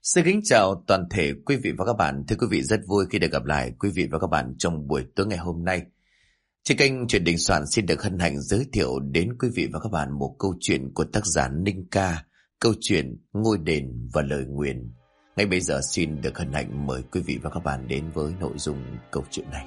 Xin kính chào toàn thể quý vị và các bạn. Thưa quý vị, rất vui khi được gặp lại quý vị và các bạn trong buổi tối ngày hôm nay. Trên kênh Chuyện Đình Soạn xin được hân hạnh giới thiệu đến quý vị và các bạn một câu chuyện của tác giả Ninh Ca, câu chuyện Ngôi Đền và Lời Nguyền. Ngay bây giờ xin được hân hạnh mời quý vị và các bạn đến với nội dung câu chuyện này.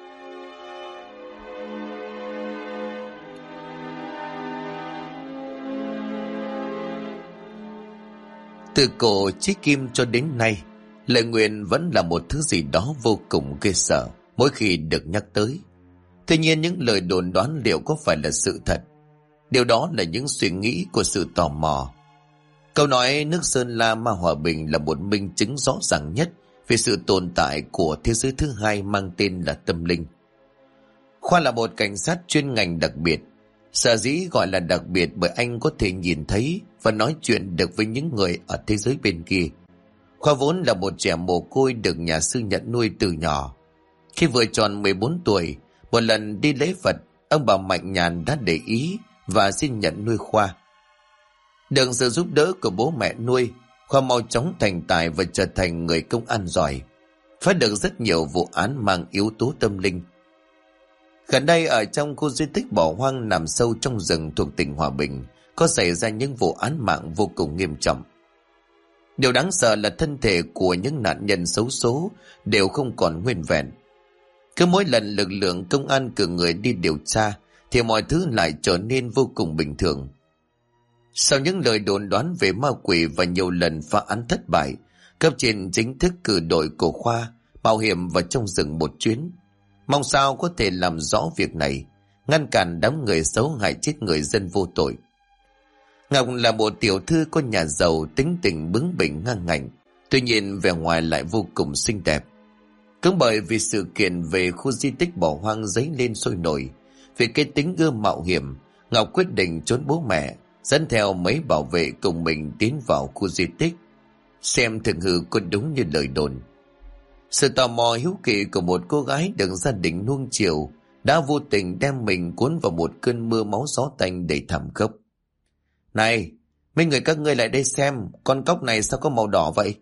Từ cổ chí kim cho đến nay, lời nguyền vẫn là một thứ gì đó vô cùng ghê sợ mỗi khi được nhắc tới. Tuy nhiên những lời đồn đoán liệu có phải là sự thật? Điều đó là những suy nghĩ của sự tò mò. Câu nói nước Sơn La Ma Hòa Bình là một minh chứng rõ ràng nhất về sự tồn tại của thế giới thứ hai mang tên là tâm linh. Khoa là một cảnh sát chuyên ngành đặc biệt. Sở dĩ gọi là đặc biệt bởi anh có thể nhìn thấy và nói chuyện được với những người ở thế giới bên kia. Khoa vốn là một trẻ mồ côi được nhà sư nhận nuôi từ nhỏ. Khi vừa tròn 14 tuổi, một lần đi lễ Phật, ông bà Mạnh Nhàn đã để ý và xin nhận nuôi Khoa. Được sự giúp đỡ của bố mẹ nuôi, Khoa mau chóng thành tài và trở thành người công an giỏi, phá được rất nhiều vụ án mang yếu tố tâm linh. Gần đây ở trong khu di tích bỏ hoang nằm sâu trong rừng thuộc tỉnh Hòa Bình có xảy ra những vụ án mạng vô cùng nghiêm trọng. Điều đáng sợ là thân thể của những nạn nhân xấu số đều không còn nguyên vẹn. Cứ mỗi lần lực lượng công an cử người đi điều tra thì mọi thứ lại trở nên vô cùng bình thường. Sau những lời đồn đoán về ma quỷ và nhiều lần phá án thất bại, cấp trên chính thức cử đội của Khoa mạo hiểm vào trong rừng một chuyến, mong sao có thể làm rõ việc này, ngăn cản đám người xấu hại chết người dân vô tội. Ngọc là một tiểu thư có nhà giàu, tính tình bướng bỉnh ngang ngạnh, tuy nhiên vẻ ngoài lại vô cùng xinh đẹp. Cũng bởi vì sự kiện về khu di tích bỏ hoang dấy lên sôi nổi, vì cái tính ưa mạo hiểm, Ngọc quyết định trốn bố mẹ, dẫn theo mấy bảo vệ cùng mình tiến vào khu di tích, xem thực hư có đúng như lời đồn. Sự tò mò hiếu kỳ của một cô gái được gia đình nuông chiều đã vô tình đem mình cuốn vào một cơn mưa máu gió tanh đầy thảm khốc. Này, mấy người các ngươi lại đây xem, con cóc này sao có màu đỏ vậy?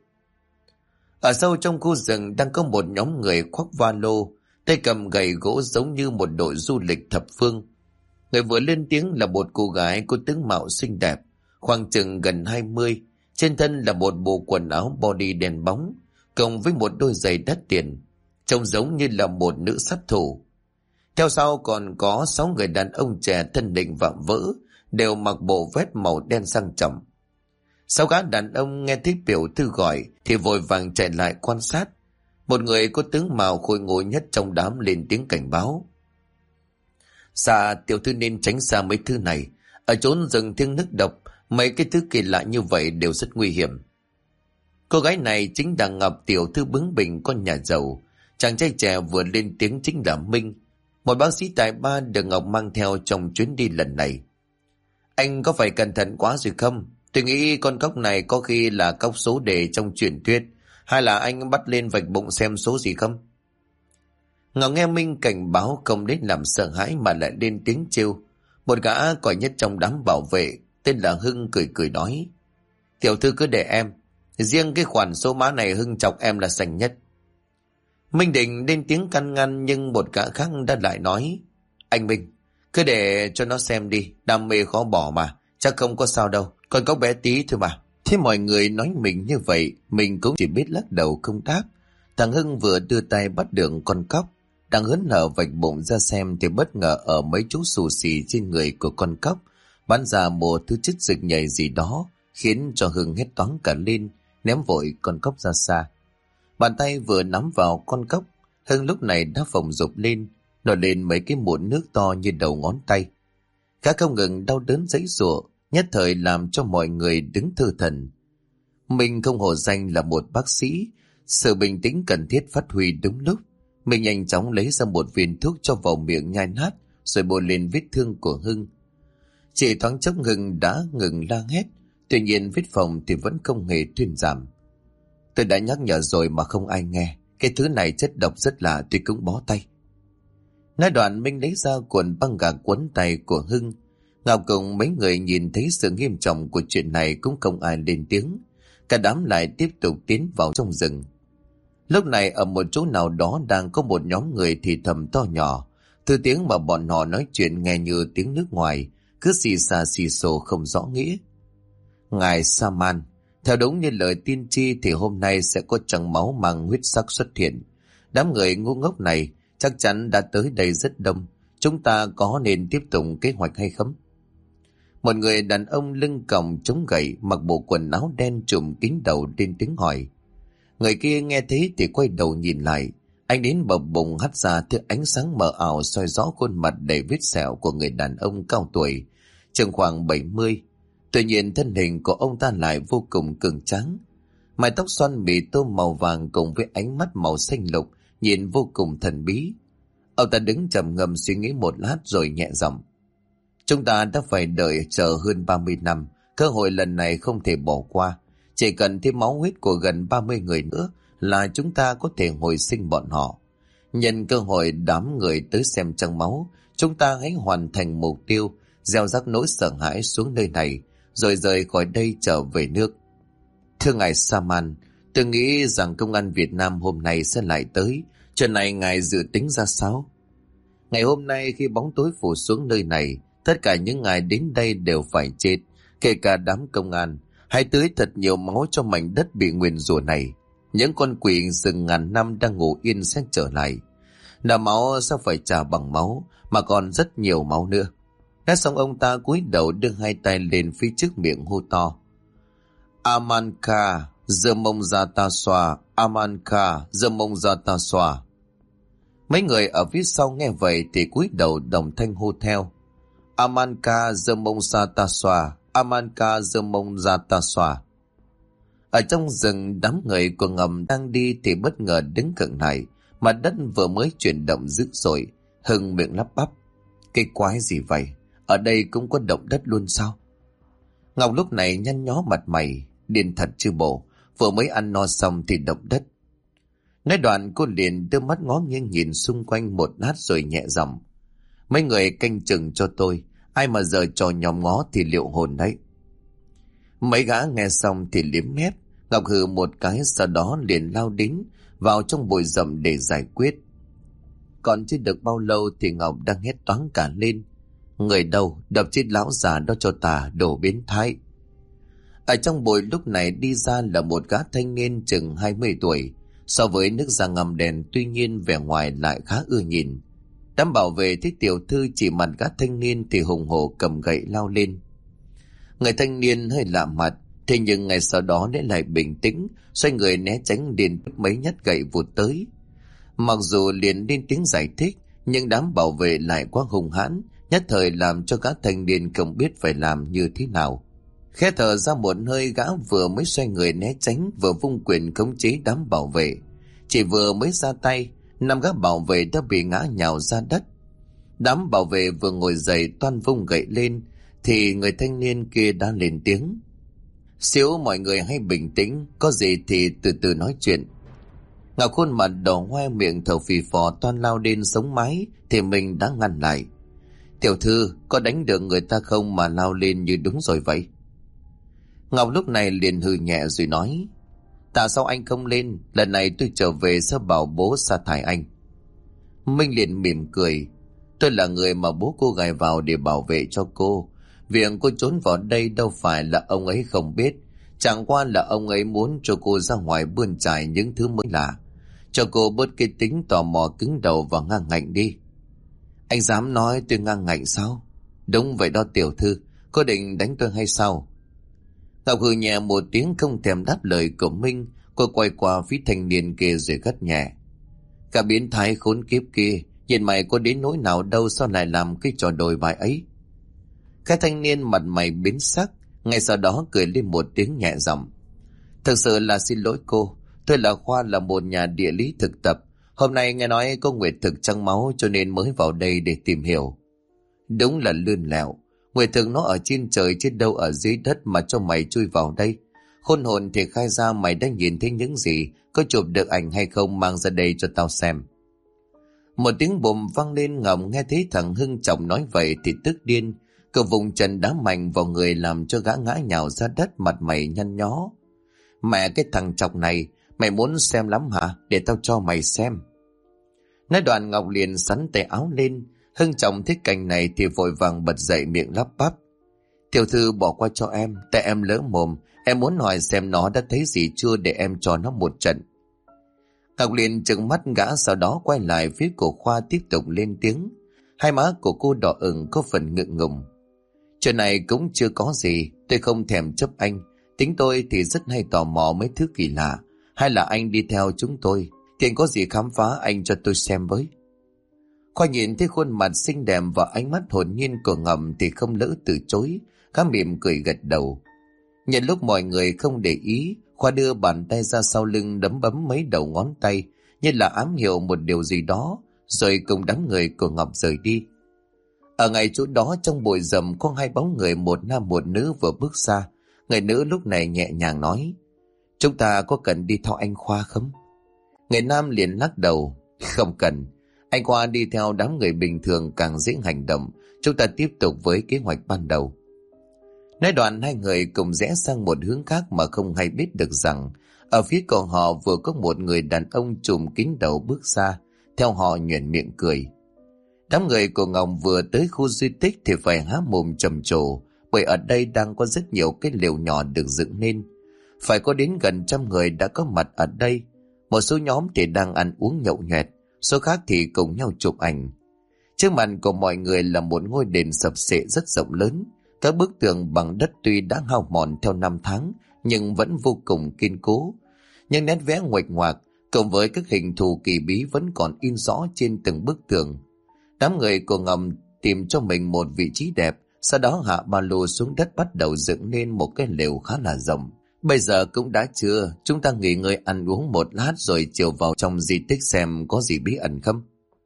Ở sâu trong khu rừng đang có một nhóm người khoác va lô, tay cầm gậy gỗ giống như một đội du lịch thập phương. Người vừa lên tiếng là một cô gái có tướng mạo xinh đẹp, khoảng chừng gần 20, trên thân là một bộ quần áo body đen bóng, cộng với một đôi giày đắt tiền, trông giống như là một nữ sát thủ. Theo sau còn có 6 người đàn ông trẻ thân định vạm vỡ, đều mặc bộ vest màu đen sang trọng. 6 gã đàn ông nghe thấy biểu thư gọi thì vội vàng chạy lại quan sát. Một người có tướng mạo khôi ngô nhất trong đám lên tiếng cảnh báo: Dạ, tiểu thư nên tránh xa mấy thứ này. Ở chốn rừng thiêng nước độc, mấy cái thứ kỳ lạ như vậy đều rất nguy hiểm. Cô gái này chính là Ngọc, tiểu thư bướng bỉnh con nhà giàu. Chàng trai trẻ vừa lên tiếng chính là Minh, một bác sĩ tài ba được Ngọc mang theo trong chuyến đi lần này. Anh có phải cẩn thận quá rồi không? Tôi nghĩ con cóc này có khi là cóc số đề trong truyền thuyết, hay là anh bắt lên vạch bụng xem số gì không? Ngọc nghe Minh cảnh báo không đến làm sợ hãi mà lại lên tiếng trêu. Một gã còi nhất trong đám bảo vệ tên là Hưng cười cười nói: Tiểu thư cứ để em, riêng cái khoản số má này Hưng chọc em là sành nhất. Minh định lên tiếng can ngăn nhưng một gã khác đã lại nói: Anh Minh, cứ để cho nó xem đi, đam mê khó bỏ mà, chắc không có sao đâu, con cóc bé tí thôi mà. Thế mọi người nói mình như vậy, mình cũng chỉ biết lắc đầu không đáp. Thằng Hưng vừa đưa tay bắt được con cóc, đang hớn hở vạch bụng ra xem thì bất ngờ ở mấy chỗ xù xì trên người của con cóc bắn ra một thứ chất dịch nhầy gì đó, khiến cho Hưng hét toáng cả lên, ném vội con cóc ra xa. Bàn tay vừa nắm vào con cóc, Hưng lúc này đã phồng rộp lên, nổi lên mấy cái mụn nước to như đầu ngón tay. Gã không ngừng đau đớn giãy giụa, nhất thời làm cho mọi người đứng thơ thần. Mình không hổ danh là một bác sĩ, sự bình tĩnh cần thiết phát huy đúng lúc. Mình nhanh chóng lấy ra một viên thuốc cho vào miệng nhai nát, rồi bôi lên vết thương của Hưng. Chỉ thoáng chốc Hưng đã ngừng la hét, tuy nhiên vết phòng thì vẫn không hề thuyên giảm. Tôi đã nhắc nhở rồi mà không ai nghe, cái thứ này chất độc rất lạ, tôi cũng bó tay. Nói đoạn Minh lấy ra cuộn băng gạc quấn tay của Hưng. Ngọc cùng mấy người nhìn thấy sự nghiêm trọng của chuyện này cũng không ai lên tiếng. Cả đám lại tiếp tục tiến vào trong rừng. Lúc này ở một chỗ nào đó đang có một nhóm người thì thầm to nhỏ. Thứ tiếng mà bọn họ nói chuyện nghe như tiếng nước ngoài, cứ xì xà xì xồ không rõ nghĩa. Ngài Saman, theo đúng như lời tiên tri thì hôm nay sẽ có trăng máu mang huyết sắc xuất hiện. Đám người ngu ngốc này chắc chắn đã tới đây rất đông. Chúng ta có nên tiếp tục kế hoạch hay không? Một người đàn ông lưng còng chống gậy, mặc bộ quần áo đen trùm kín đầu lên tiếng hỏi. Người kia nghe thế thì quay đầu nhìn lại. Anh đến bập bùng hắt ra thứ ánh sáng mờ ảo soi rõ khuôn mặt đầy vết sẹo của người đàn ông cao tuổi, chừng khoảng 70. Tuy nhiên thân hình của ông ta lại vô cùng cường tráng. Mái tóc xoăn bị tô màu vàng cùng với ánh mắt màu xanh lục nhìn vô cùng thần bí. Ông ta đứng trầm ngâm suy nghĩ một lát rồi nhẹ giọng. Chúng ta đã phải đợi chờ hơn 30 năm, cơ hội lần này không thể bỏ qua. Chỉ cần thêm máu huyết của gần 30 người nữa là chúng ta có thể hồi sinh bọn họ. Nhân cơ hội đám người tới xem trăng máu, chúng ta hãy hoàn thành mục tiêu, gieo rắc nỗi sợ hãi xuống nơi này, rồi rời khỏi đây trở về nước. Thưa ngài Saman, tôi nghĩ rằng công an Việt Nam hôm nay sẽ lại tới. Chuyện này ngài dự tính ra sao? Ngày hôm nay khi bóng tối phủ xuống nơi này, tất cả những ngài đến đây đều phải chết, kể cả đám công an. Hãy tưới thật nhiều máu cho mảnh đất bị nguyền rủa này. Những con quỷ rừng ngàn năm đang ngủ yên sẽ trở lại. Nợ máu sao phải trả bằng máu, mà còn rất nhiều máu nữa. Nói xong ông ta cúi đầu đưa hai tay lên phía trước miệng hô to. Amanka, giờ mông ra ta xoa, Amanka, giờ mông ra ta xoa. Mấy người ở phía sau nghe vậy thì cúi đầu đồng thanh hô theo. Amanka, giờ mông ra ta xoa, Amanka, giờ mông ra ta xoa. Ở trong rừng, đám người của ngầm đang đi thì bất ngờ đứng cận lại. Mặt đất vừa mới chuyển động dữ dội. Hưng miệng lắp bắp. Cái quái gì vậy? Ở đây cũng có động đất luôn sao? Ngọc lúc này nhăn nhó mặt mày. Điên thật chứ bộ. Vừa mới ăn no xong thì động đất. Nói đoạn cô liền đưa mắt ngó nghiêng nhìn xung quanh một lát rồi nhẹ giọng. Mấy người canh chừng cho tôi. Ai mà giờ trò nhòm ngó thì liệu hồn đấy. Mấy gã nghe xong thì liếm mép. Ngọc hừ một cái sau đó liền lao đến vào trong bụi rậm để giải quyết. Còn chưa được bao lâu thì Ngọc đang hét toáng cả lên. Người đâu, đập chết lão già đó cho ta, đồ biến thái. Ở trong bụi lúc này đi ra là một gã thanh niên chừng 20 tuổi. So với nước da ngăm đen, tuy nhiên vẻ ngoài lại khá ưa nhìn. Đám bảo vệ thấy tiểu thư chỉ mặt gã thanh niên thì hùng hổ cầm gậy lao lên. Người thanh niên hơi lạ mặt, thế nhưng ngày sau đó lại bình tĩnh, xoay người né tránh liền mấy nhát gậy vụt tới. Mặc dù liền lên tiếng giải thích, nhưng đám bảo vệ lại quá hung hãn, nhất thời làm cho gã thanh niên không biết phải làm như thế nào. Khẽ thở ra một hơi, gã vừa mới xoay người né tránh vừa vung quyền khống chế đám bảo vệ. Chỉ vừa mới ra tay, 5 gã bảo vệ đã bị ngã nhào ra đất. Đám bảo vệ vừa ngồi dậy toan vung gậy lên thì người thanh niên kia đã lên tiếng. Xíu mọi người hãy bình tĩnh, có gì thì từ từ nói chuyện. Ngọc khuôn mặt đỏ hoe miệng thở phì phò toan lao lên sống mái thì mình đã ngăn lại. Tiểu thư, có đánh được người ta không mà lao lên như đúng rồi vậy? Ngọc lúc này liền hừ nhẹ rồi nói. Tại sao anh không lên? Lần này tôi trở về sẽ bảo bố sa thải anh. Minh liền mỉm cười. Tôi là người mà bố cô gài vào để bảo vệ cho cô. Việc cô trốn vào đây đâu phải là ông ấy không biết. Chẳng qua là ông ấy muốn cho cô ra ngoài bươn trải những thứ mới lạ. Cho cô bớt cái tính tò mò cứng đầu và ngang ngạnh đi. Anh dám nói tôi ngang ngạnh sao? Đúng vậy đó tiểu thư. Cô định đánh tôi hay sao? Ngọc hừ nhẹ một tiếng không thèm đáp lời của Minh. Cô quay qua phía thanh niên kia rồi gắt nhẹ. Cả biến thái khốn kiếp kia, nhìn mày có đến nỗi nào đâu sao lại làm cái trò đồi bại ấy? Cái thanh niên mặt mày biến sắc, ngay sau đó cười lên một tiếng nhẹ giọng. Thực sự là xin lỗi cô, tôi là Khoa, là một nhà địa lý thực tập. Hôm nay nghe nói có nguyệt thực trăng máu cho nên mới vào đây để tìm hiểu. Đúng là lươn lẹo, nguyệt thực nó ở trên trời chứ đâu ở dưới đất mà cho mày chui vào đây. Khôn hồn thì khai ra mày đã nhìn thấy những gì, có chụp được ảnh hay không mang ra đây cho tao xem. Một tiếng bùm vang lên. Ngọc nghe thấy thằng Hưng Trọng nói vậy thì tức điên. Cậu vùng chân đá mạnh vào người làm cho gã ngã nhào ra đất, mặt mày nhăn nhó. Mẹ, cái thằng chọc này, mày muốn xem lắm hả? Để tao cho mày xem. Nói đoạn Ngọc liền sắn tay áo lên. Hưng Trọng thấy cảnh này thì vội vàng bật dậy miệng lắp bắp: Tiểu thư bỏ qua cho em, tại em lỡ mồm. Em muốn hỏi xem nó đã thấy gì chưa để em cho nó một trận. Ngọc liền trừng mắt gã, sau đó quay lại phía của Khoa tiếp tục lên tiếng. Hai má của cô đỏ ửng có phần ngượng ngùng. Chuyện này cũng chưa có gì, tôi không thèm chấp anh. Tính tôi thì rất hay tò mò mấy thứ kỳ lạ. Hay là anh đi theo chúng tôi, thì có gì khám phá anh cho tôi xem với. Khoa nhìn thấy khuôn mặt xinh đẹp và ánh mắt hồn nhiên của Ngầm thì không lỡ từ chối. Khá mỉm cười gật đầu. Nhận lúc mọi người không để ý, Khoa đưa bàn tay ra sau lưng đấm bấm mấy đầu ngón tay, như là ám hiệu một điều gì đó, rồi cùng đám người của Ngọc rời đi. Ở ngay chỗ đó trong bụi rậm có hai bóng người, một nam một nữ vừa bước ra. Người nữ lúc này nhẹ nhàng nói: Chúng ta có cần đi theo anh Khoa không? Người nam liền lắc đầu: Không cần. Anh Khoa đi theo đám người bình thường càng dễ hành động. Chúng ta tiếp tục với kế hoạch ban đầu. Nói đoạn hai người cùng rẽ sang một hướng khác mà không hay biết được rằng ở phía của họ vừa có một người đàn ông trùm kín đầu bước ra, theo họ nhoẻn miệng cười. Đám người của Ngọc vừa tới khu di tích thì phải há mồm trầm trồ, bởi ở đây đang có rất nhiều cái lều nhỏ được dựng nên. Phải có đến gần 100 người đã có mặt ở đây. Một số nhóm thì đang ăn uống nhậu nhẹt, số khác thì cùng nhau chụp ảnh. Trước mặt của mọi người là một ngôi đền sập xệ rất rộng lớn. Các bức tường bằng đất tuy đã hao mòn theo năm tháng nhưng vẫn vô cùng kiên cố. Những nét vẽ nguệch ngoạc cộng với các hình thù kỳ bí vẫn còn in rõ trên từng bức tường. Đám người của Ngầm tìm cho mình một vị trí đẹp, sau đó hạ ba lô xuống đất bắt đầu dựng nên một cái lều khá là rộng. Bây giờ cũng đã trưa, chúng ta nghỉ ngơi ăn uống một lát rồi chiều vào trong di tích xem có gì bí ẩn không.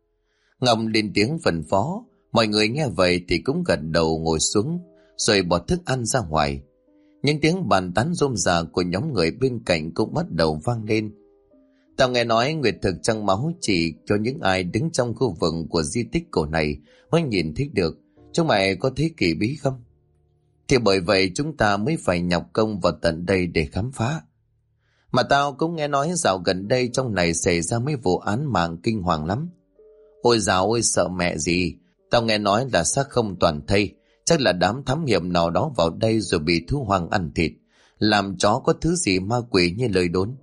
Ngọc lên tiếng phân phó, mọi người nghe vậy thì cũng gật đầu ngồi xuống, rồi bỏ thức ăn ra ngoài. Những tiếng bàn tán rôm rả của nhóm người bên cạnh cũng bắt đầu vang lên. Tao nghe nói nguyệt thực trăng máu chỉ cho những ai đứng trong khu vực của di tích cổ này mới nhìn thấy được. Chúng mày có thấy kỳ bí không? Thì bởi vậy chúng ta mới phải nhọc công vào tận đây để khám phá. Mà tao cũng nghe nói dạo gần đây trong này xảy ra mấy vụ án mạng kinh hoàng lắm. Ôi dào ôi, sợ mẹ gì. Tao nghe nói là xác không toàn thây. Chắc là đám thám hiểm nào đó vào đây rồi bị thú hoang ăn thịt, làm chó có thứ gì ma quỷ như lời đồn.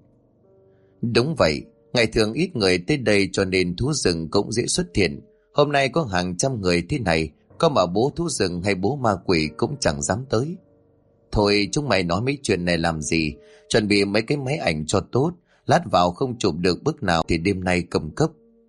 Đúng vậy, ngày thường ít người tới đây cho nên thú rừng cũng dễ xuất hiện. Hôm nay có hàng trăm người thế này, có mà bố thú rừng hay bố ma quỷ cũng chẳng dám tới. Thôi chúng mày nói mấy chuyện này làm gì, chuẩn bị mấy cái máy ảnh cho tốt, lát vào không chụp được bức nào thì đêm nay cầm cấp.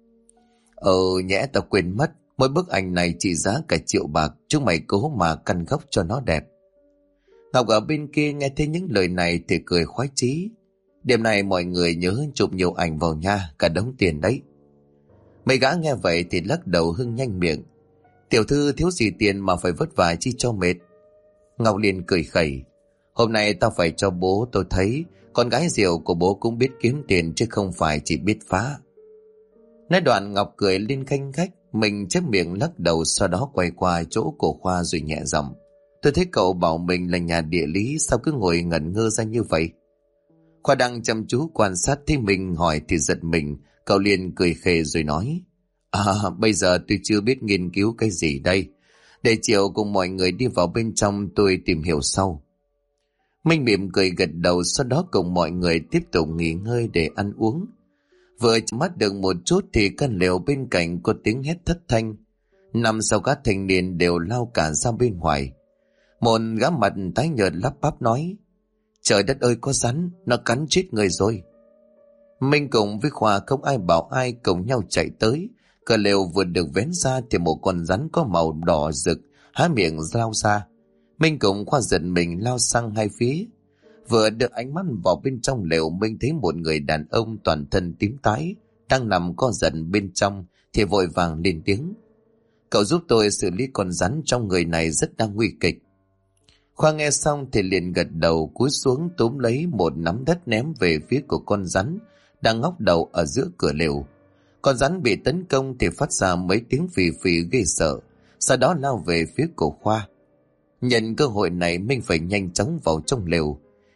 Nhẽ tao quên mất, mỗi bức ảnh này trị giá cả 1.000.000 bạc, chúng mày cố mà căn góc cho nó đẹp. Ngọc ở bên kia nghe thấy những lời này thì cười khoái chí. Đêm nay mọi người nhớ chụp nhiều ảnh vào nha, cả đống tiền đấy. Mấy gã nghe vậy thì lắc đầu hưng nhanh miệng. Tiểu thư thiếu gì tiền mà phải vất vả chi cho mệt. Ngọc liền cười khẩy. Hôm nay tao phải cho bố tôi thấy con gái rượu của bố cũng biết kiếm tiền chứ không phải chỉ biết phá. Nói đoạn Ngọc cười lên khanh khách, mình chép miệng lắc đầu, sau đó quay qua chỗ của Khoa rồi nhẹ giọng. Tôi thấy cậu bảo mình là nhà địa lý, sao cứ ngồi ngẩn ngơ ra như vậy? Khoa đang chăm chú quan sát thấy mình hỏi thì giật mình, cậu liền cười khề rồi nói. Bây giờ tôi chưa biết nghiên cứu cái gì đây. Để chiều cùng mọi người đi vào bên trong tôi tìm hiểu sau. Minh mỉm cười gật đầu, sau đó cùng mọi người tiếp tục nghỉ ngơi để ăn uống. Vừa mắt được một chút thì căn lều bên cạnh có tiếng hét thất thanh. 5-6 gã thanh niên đều lao cả ra bên ngoài. Một gã mặt tái nhợt lắp bắp nói. Trời đất ơi, có rắn, nó cắn chết người rồi. Minh cùng với Khoa không ai bảo ai cùng nhau chạy tới. Cửa lều vừa được vén ra thì một con rắn có màu đỏ rực há miệng lao ra. Minh cùng Khoa giật mình lao sang hai phía. Vừa đưa ánh mắt vào bên trong lều, Minh thấy một người đàn ông toàn thân tím tái đang nằm co giật bên trong thì vội vàng lên tiếng. Cậu giúp tôi xử lý con rắn trong người này, rất đang nguy kịch. Khoa nghe xong thì liền gật đầu, cúi xuống túm lấy một nắm đất ném về phía của con rắn đang ngóc đầu ở giữa cửa lều. Con rắn bị tấn công thì phát ra mấy tiếng phì phì ghê sợ, sau đó lao về phía của Khoa. Nhận cơ hội này, Minh phải nhanh chóng vào trong lều.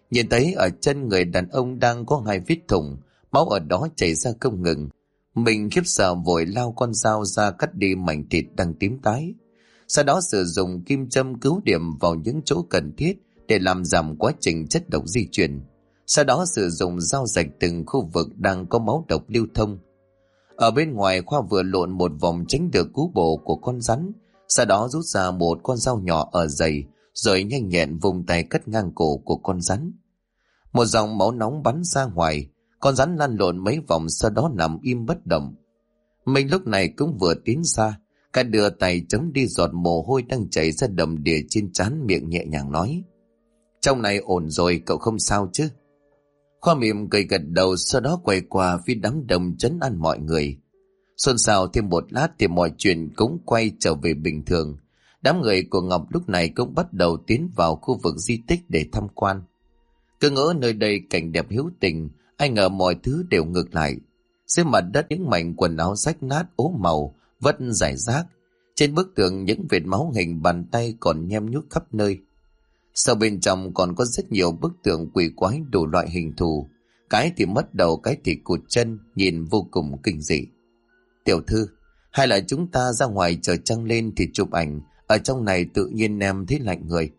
Nhìn thấy ở chân người đàn ông đang có 2 vết thủng, máu ở đó chảy ra không ngừng. Mình khiếp sợ vội lao con dao ra cắt đi mảnh thịt đang tím tái. Sau đó sử dụng kim châm cứu điểm vào những chỗ cần thiết để làm giảm quá trình chất độc di chuyển. Sau đó sử dụng dao rạch từng khu vực đang có máu độc lưu thông. Ở bên ngoài, Khoa vừa lộn một vòng tránh được cú bổ của con rắn, sau đó rút ra một con dao nhỏ ở dày, rồi nhanh nhẹn vùng tay cắt ngang cổ của con rắn. Một dòng máu nóng bắn ra ngoài, con rắn lăn lộn mấy vòng sau đó nằm im bất động. Mình lúc này cũng vừa tiến ra, cả đưa tay chấm đi giọt mồ hôi đang chảy ra đầm đìa trên trán, miệng nhẹ nhàng nói: "Trong này ổn rồi, cậu không sao chứ?" Khoa mỉm cười gật đầu, sau đó quay qua phía đám đông trấn an mọi người. Xôn xao thêm một lát thì mọi chuyện cũng quay trở về bình thường. Đám người của Ngọc lúc này cũng bắt đầu tiến vào khu vực di tích để tham quan. Cứ ngỡ nơi đây cảnh đẹp hữu tình, ai ngờ mọi thứ đều ngược lại. Dưới mặt đất những mảnh quần áo rách nát ố màu vất rải rác. Trên bức tường những vệt máu hình bàn tay còn nhem nhuốc khắp nơi. Sau bên trong còn có rất nhiều bức tượng quỷ quái đủ loại hình thù. Cái thì mất đầu, cái thì cụt chân, nhìn vô cùng kinh dị. "Tiểu thư, hay là chúng ta ra ngoài chờ trăng lên thì chụp ảnh, ở trong này tự nhiên em thấy lạnh người."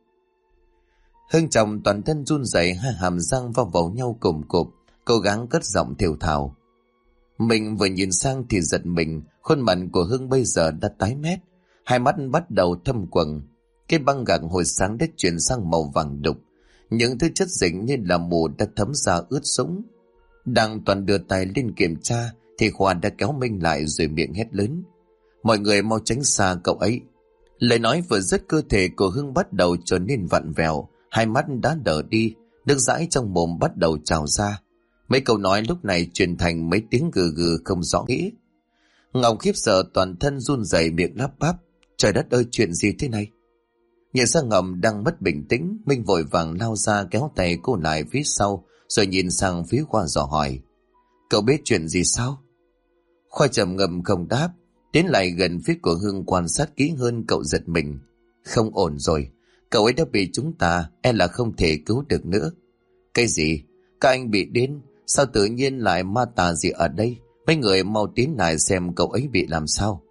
Hưng chồng toàn thân run rẩy, hai hàm răng vào nhau cùm cụp, cố gắng cất giọng thều thào. Mình vừa nhìn sang thì giật mình, khuôn mặt của Hưng bây giờ đã tái mét, hai mắt bắt đầu thâm quầng. Cái băng gạc hồi sáng đã chuyển sang màu vàng đục, những thứ chất dịch như là mù đã thấm ra ướt sũng. Đang toàn đưa tay lên kiểm tra thì Khoa đã kéo Minh lại rồi miệng hét lớn: "Mọi người mau tránh xa cậu ấy." Lời nói vừa dứt, cơ thể của Hưng bắt đầu trở nên vặn vẹo, hai mắt đã đờ đi, nước dãi trong mồm bắt đầu trào ra. Mấy câu nói lúc này truyền thành mấy tiếng gừ gừ không rõ nghĩa. Ngọc khiếp sợ toàn thân run rẩy, miệng lắp bắp: "Trời đất ơi, chuyện gì thế này?" Nhìn sang Ngọc đang mất bình tĩnh, Minh vội vàng lao ra kéo tay cô lại phía sau, rồi nhìn sang phía Khoa dò hỏi: "Cậu biết chuyện gì sao?" Khoa trầm ngâm không đáp, tiến lại gần phía của Hưng quan sát kỹ hơn. Cậu giật mình: "Không ổn rồi, cậu ấy đã bị chúng ta, là không thể cứu được nữa." "Cái gì? Các anh bị điên? Sao tự nhiên lại ma tà gì ở đây? Mấy người mau tiến lại xem cậu ấy bị làm sao."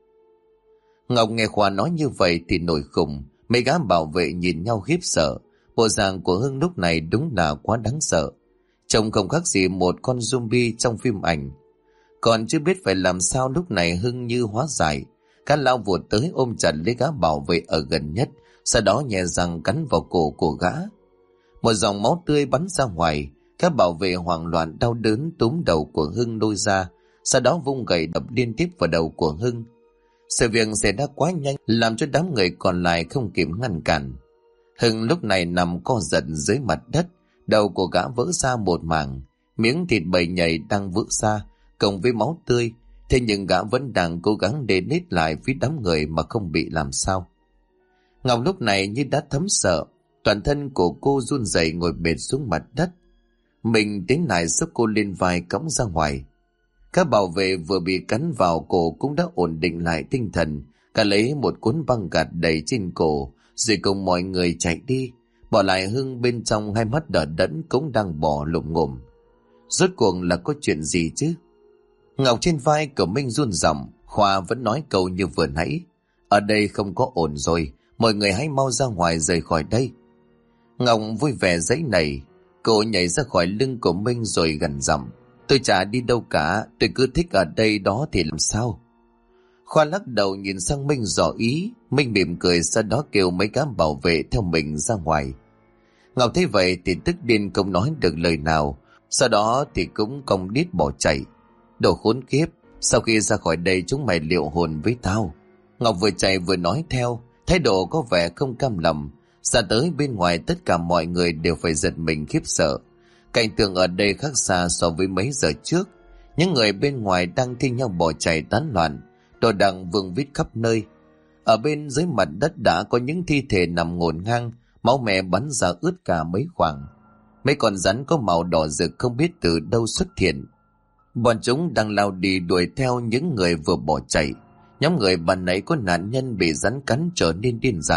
Ngọc nghe Khoa nói như vậy thì nổi khùng. Mấy gã bảo vệ nhìn nhau khiếp sợ. Bộ dạng của Hưng lúc này đúng là quá đáng sợ, trông không khác gì một con zombie trong phim ảnh. Còn chưa biết phải làm sao, lúc này Hưng như hóa giải, cá lao vụt tới ôm chặt lấy gã bảo vệ ở gần nhất, sau đó nhẹ răng cắn vào cổ của gã. Một dòng máu tươi bắn ra ngoài. Các bảo vệ hoảng loạn đau đớn túm đầu của Hưng lôi ra, sau đó vung gậy đập liên tiếp vào đầu của Hưng. Sự việc xảy ra quá nhanh, làm cho đám người còn lại không kịp ngăn cản. Hưng lúc này nằm co giật dưới mặt đất, đầu của gã vỡ ra một mảng, miếng thịt bầy nhầy đang vỡ ra cộng với máu tươi. Thế nhưng gã vẫn đang cố gắng để nít lại phía đám người mà không bị làm sao. Ngọc lúc này như đã thấm sợ, toàn thân của cô run rẩy ngồi bệt xuống mặt đất. Mình tiến lại giúp cô lên vai cõng ra ngoài. Các bảo vệ vừa bị cắn vào cổ cũng đã ổn định lại tinh thần, cả lấy một cuốn băng gạt đầy trên cổ, rồi cùng mọi người chạy đi, bỏ lại Hưng bên trong hai mắt đờ đẫn cũng đang bò lồm ngồm. Rốt cuộc là có chuyện gì chứ? Ngọc trên vai của Minh run giọng. Khoa vẫn nói câu như vừa nãy: "Ở đây không có ổn rồi, mọi người hãy mau ra ngoài rời khỏi đây." Ngọc vui vẻ giãy nảy, cô nhảy ra khỏi lưng của Minh rồi gằn giọng: "Tôi chả đi đâu cả, tôi cứ thích ở đây đó thì làm sao?" Khoa lắc đầu nhìn sang Minh dò ý. Minh mỉm cười, sau đó kêu mấy cán bảo vệ theo mình ra ngoài. Ngọc thấy vậy thì tức điên không nói được lời nào, sau đó thì cũng cong đít bỏ chạy. "Đồ khốn kiếp, sau khi ra khỏi đây chúng mày liệu hồn với tao." Ngọc vừa chạy vừa nói theo, thái độ có vẻ không cam lòng. Ra tới bên ngoài, tất cả mọi người đều phải giật mình khiếp sợ. Cảnh tượng ở đây khác xa so với mấy giờ trước. Những người bên ngoài đang thi nhau bỏ chạy tán loạn, đồ đạc vương vít khắp nơi. Ở bên dưới mặt đất đã có những thi thể nằm ngổn ngang, máu me bắn ra ướt cả mấy khoảng. Mấy con rắn có màu đỏ rực không biết từ đâu xuất hiện. Bọn chúng đang lao đi đuổi theo những người vừa bỏ chạy. Nhóm người ban nãy có nạn nhân bị rắn cắn trở nên điên dại.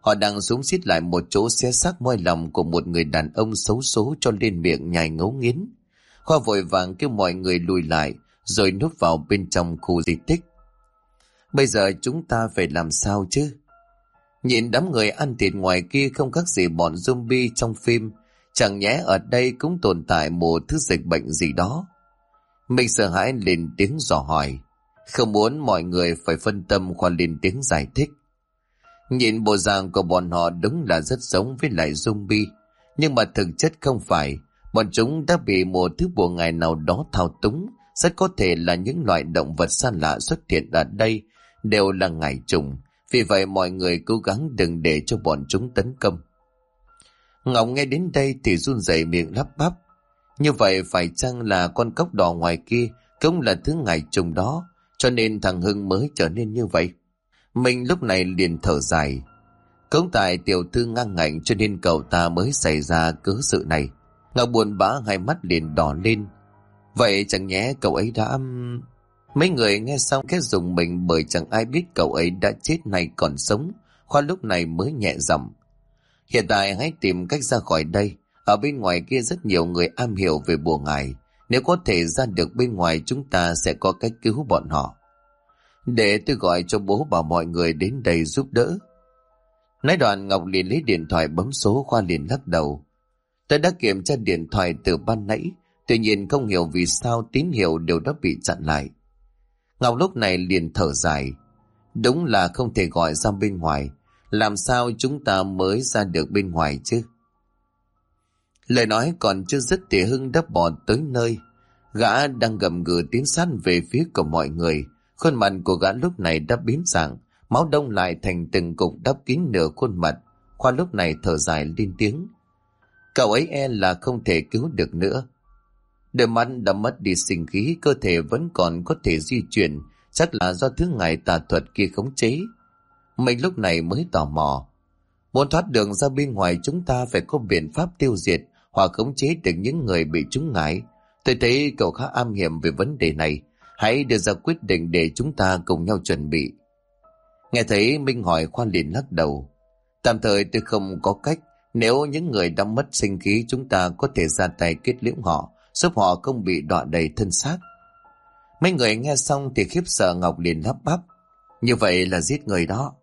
Họ đang súng xít lại một chỗ xé xác moi lòng của một người đàn ông xấu số cho lên miệng nhai ngấu nghiến. Khoa vội vàng kêu mọi người lùi lại rồi núp vào bên trong khu di tích. Bây giờ chúng ta phải làm sao chứ? Nhìn đám người ăn thịt ngoài kia không khác gì bọn zombie trong phim. Chẳng nhẽ ở đây cũng tồn tại một thứ dịch bệnh gì đó? Mình sợ hãi lên tiếng dò hỏi. Không muốn mọi người phải phân tâm, Khoa lên tiếng giải thích. Nhìn bộ dạng của bọn họ đúng là rất giống với lại zombie. Nhưng mà thực chất không phải. Bọn chúng đã bị một thứ bùa ngải nào đó thao túng. Rất có thể là những loại động vật xa lạ xuất hiện ở đây đều là ngải trùng. Vì vậy mọi người cố gắng đừng để cho bọn chúng tấn công. Ngọc nghe đến đây thì run rẩy miệng lắp bắp. Như vậy phải chăng là con cóc đỏ ngoài kia cũng là thứ ngải trùng đó, cho nên thằng Hưng mới trở nên như vậy? Mình lúc này liền thở dài. Cũng tại tiểu thư ngang ngạnh cho nên cậu ta mới xảy ra cớ sự này. Ngọc buồn bã, hai mắt liền đỏ lên. Vậy chẳng nhẽ cậu ấy đã... Mấy người nghe xong cái rùng mình, bởi chẳng ai biết cậu ấy đã chết hay còn sống. Khoa lúc này mới nhẹ giọng. Hiện tại hãy tìm cách ra khỏi đây. Ở bên ngoài kia rất nhiều người am hiểu về bùa ngải. Nếu có thể ra được bên ngoài, chúng ta sẽ có cách cứu bọn họ. Để tôi gọi cho bố bảo mọi người đến đây giúp đỡ. Nói đoạn Ngọc liền lấy điện thoại bấm số. Khoa liền lắc đầu. Tôi đã kiểm tra điện thoại từ ban nãy, tuy nhiên không hiểu vì sao tín hiệu đều đã bị chặn lại. Ngọc lúc này liền thở dài. Đúng là không thể gọi ra bên ngoài. Làm sao chúng ta mới ra được bên ngoài chứ? Lời nói còn chưa dứt thì Hưng đã bỏ tới nơi. Gã đang gầm gừ tiến sát về phía của mọi người. Khuôn mặt của gã lúc này đã biến dạng, máu đông lại thành từng cục đắp kín nửa khuôn mặt. Khoa lúc này thở dài lên tiếng. Cậu ấy e là không thể cứu được nữa. Đôi mắt đã mất đi sinh khí, cơ thể vẫn còn có thể di chuyển, chắc là do thứ ngải tà thuật kia khống chế. Mình lúc này mới tò mò. Muốn thoát đường ra bên ngoài, chúng ta phải có biện pháp tiêu diệt hoặc khống chế được những người bị trúng ngải. Tôi thấy cậu khá am hiểu về vấn đề này. Hãy đưa ra quyết định để chúng ta cùng nhau chuẩn bị. Nghe thấy Minh hỏi, Khoa liền lắc đầu. Tạm thời tôi không có cách. Nếu những người đã mất sinh khí, chúng ta có thể ra tay kết liễu họ, giúp họ không bị đọa đầy thân xác. Mấy người nghe xong thì khiếp sợ. Ngọc liền lắp bắp. Như vậy là giết người đó.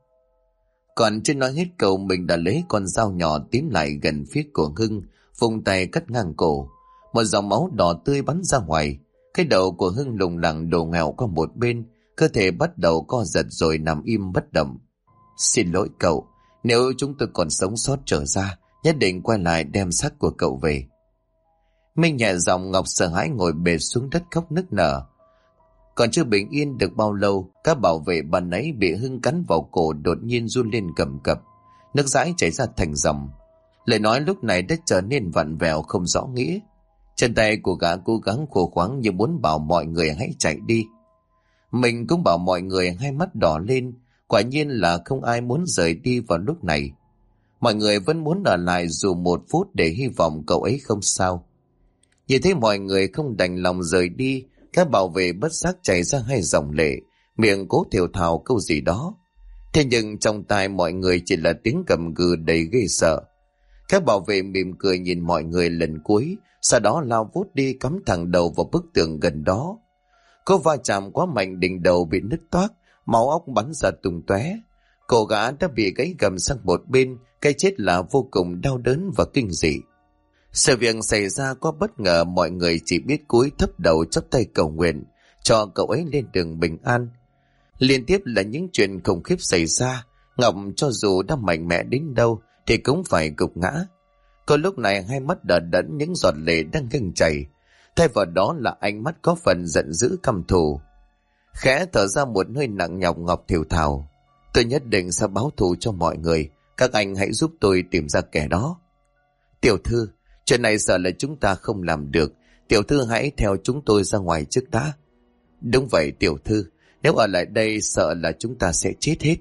Còn chưa nói hết câu, mình đã lấy con dao nhỏ tiến lại gần phía của Hưng, vùng tay cắt ngang cổ. Một dòng máu đỏ tươi bắn ra ngoài. Cái đầu của Hưng lủng lẳng đổ ngẹo qua một bên, cơ thể bắt đầu co giật rồi nằm im bất động. Xin lỗi cậu, nếu chúng tôi còn sống sót trở ra, nhất định quay lại đem xác của cậu về. Minh nhẹ giọng. Ngọc sợ hãi ngồi bệt xuống đất khóc nức nở. Còn chưa bình yên được bao lâu, các bảo vệ ban nãy bị Hưng cắn vào cổ đột nhiên run lên cầm cập, nước dãi chảy ra thành dòng. Lời nói lúc này đã trở nên vặn vẹo không rõ nghĩa. Chân tay của gã cố gắng khô khoắng như muốn bảo mọi người hãy chạy đi. Mình cũng bảo mọi người, hai mắt đỏ lên. Quả nhiên là không ai muốn rời đi vào lúc này. Mọi người vẫn muốn ở lại dù một phút để hy vọng cậu ấy không sao. Nhìn thấy mọi người không đành lòng rời đi, các bảo vệ bất giác chảy ra hai dòng lệ, miệng cố thều thào câu gì đó. Thế nhưng trong tai mọi người chỉ là tiếng gầm gừ đầy ghê sợ. Các bảo vệ mỉm cười nhìn mọi người lần cuối, sau đó lao vút đi cắm thẳng đầu vào bức tường gần đó. Cô va chạm quá mạnh, đỉnh đầu bị nứt toác, máu óc bắn ra tung tóe. Cổ gã đã bị gãy gầm sang một bên, cái chết là vô cùng đau đớn và kinh dị. Sự việc xảy ra quá bất ngờ, mọi người chỉ biết cúi thấp đầu chắp tay cầu nguyện cho cậu ấy lên đường bình an. Liên tiếp là những chuyện khủng khiếp xảy ra. Ngọc cho dù đã mạnh mẽ đến đâu thì cũng phải gục ngã. Cô lúc này hai mắt đờ đẫn, những giọt lệ đang ngưng chảy, thay vào đó là ánh mắt có phần giận dữ căm thù. Khẽ thở ra một hơi nặng nhọc, Ngọc thều thào. Tôi nhất định sẽ báo thù cho mọi người. Các anh hãy giúp tôi tìm ra kẻ đó. Tiểu thư, chuyện này sợ là chúng ta không làm được. Tiểu thư hãy theo chúng tôi ra ngoài trước đã. Đúng vậy tiểu thư, nếu ở lại đây sợ là chúng ta sẽ chết hết.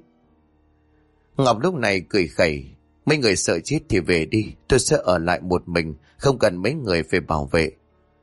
Ngọc lúc này cười khẩy. Mấy người sợ chết thì về đi, tôi sẽ ở lại một mình, không cần mấy người phải bảo vệ.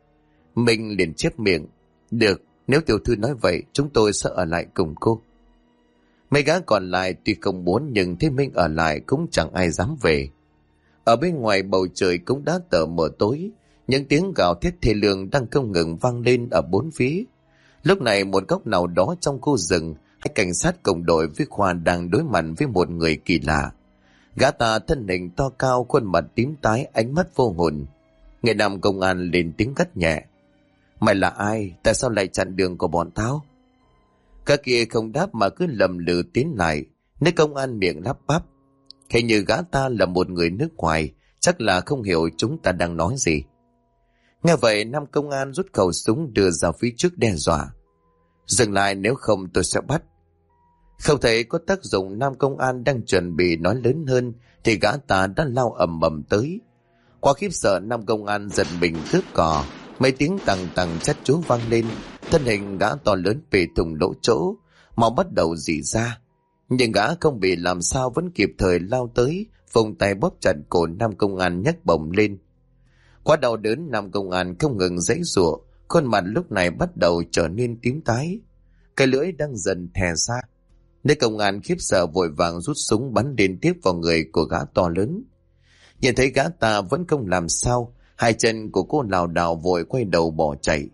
Mình liền chép miệng. Được, nếu tiểu thư nói vậy, chúng tôi sẽ ở lại cùng cô. Mấy gã còn lại tuy không muốn nhưng thấy Minh ở lại cũng chẳng ai dám về. Ở bên ngoài bầu trời cũng đã tờ mờ tối, những tiếng gào thét thê lương đang không ngừng vang lên ở bốn phía. Lúc này một góc nào đó trong khu rừng, hai cảnh sát cộng đội với Khoa đang đối mặt với một người kỳ lạ. Gã ta thân hình to cao, khuôn mặt tím tái, ánh mắt vô hồn. Người nam công an lên tiếng gắt nhẹ: "Mày là ai? Tại sao lại chặn đường của bọn tao?" Cả kia không đáp mà cứ lầm lừ tiến lại. Nơi công an miệng lắp bắp: "Hình như gã ta là một người nước ngoài, chắc là không hiểu chúng ta đang nói gì." Nghe vậy, nam công an rút khẩu súng đưa ra phía trước đe dọa: "Dừng lại, nếu không tôi sẽ bắt." Không thấy có tác dụng, nam công an đang chuẩn bị nói lớn hơn thì gã ta đã lao ầm ầm tới. Quá khiếp sợ, nam công an giật mình cướp cò, mấy tiếng tằng tằng chát chúa vang lên, thân hình gã to lớn bị thủng lỗ chỗ, máu bắt đầu rỉ ra. Nhưng gã không bị làm sao, vẫn kịp thời lao tới, vùng tay bóp chặt cổ nam công an nhấc bổng lên. Quá đau đớn, nam công an không ngừng giãy giụa, khuôn mặt lúc này bắt đầu trở nên tím tái, cái lưỡi đang dần thè ra. Nơi công an khiếp sợ vội vàng rút súng bắn liên tiếp vào người của gã to lớn. Nhìn thấy gã ta vẫn không làm sao, hai chân của cô lảo đảo vội quay đầu bỏ chạy.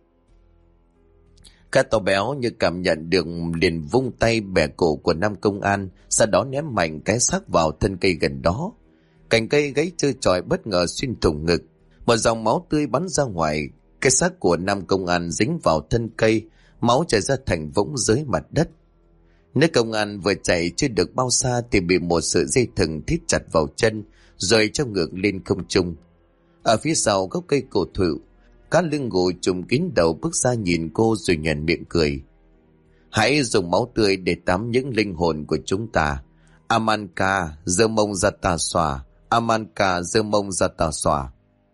Gã to béo như cảm nhận được liền vung tay bẻ cổ của nam công an, sau đó ném mạnh cái xác vào thân cây gần đó. Cành cây gãy trơ trọi bất ngờ xuyên thủng ngực, một dòng máu tươi bắn ra ngoài. Cái xác của nam công an dính vào thân cây, máu chảy ra thành vũng dưới mặt đất. Nữ công an vừa chạy chưa được bao xa thì bị một sợi dây thừng thít chặt vào chân, rồi treo ngược lên không trung. Ở phía sau gốc cây cổ thụ, cá lưng gù trùm kín đầu bước ra nhìn cô rồi nhoẻn miệng cười: "Hãy dùng máu tươi để tắm những linh hồn của chúng ta. Amanka, giơ mông ra ta xòa. Amanka, giơ mông ra ta xòa."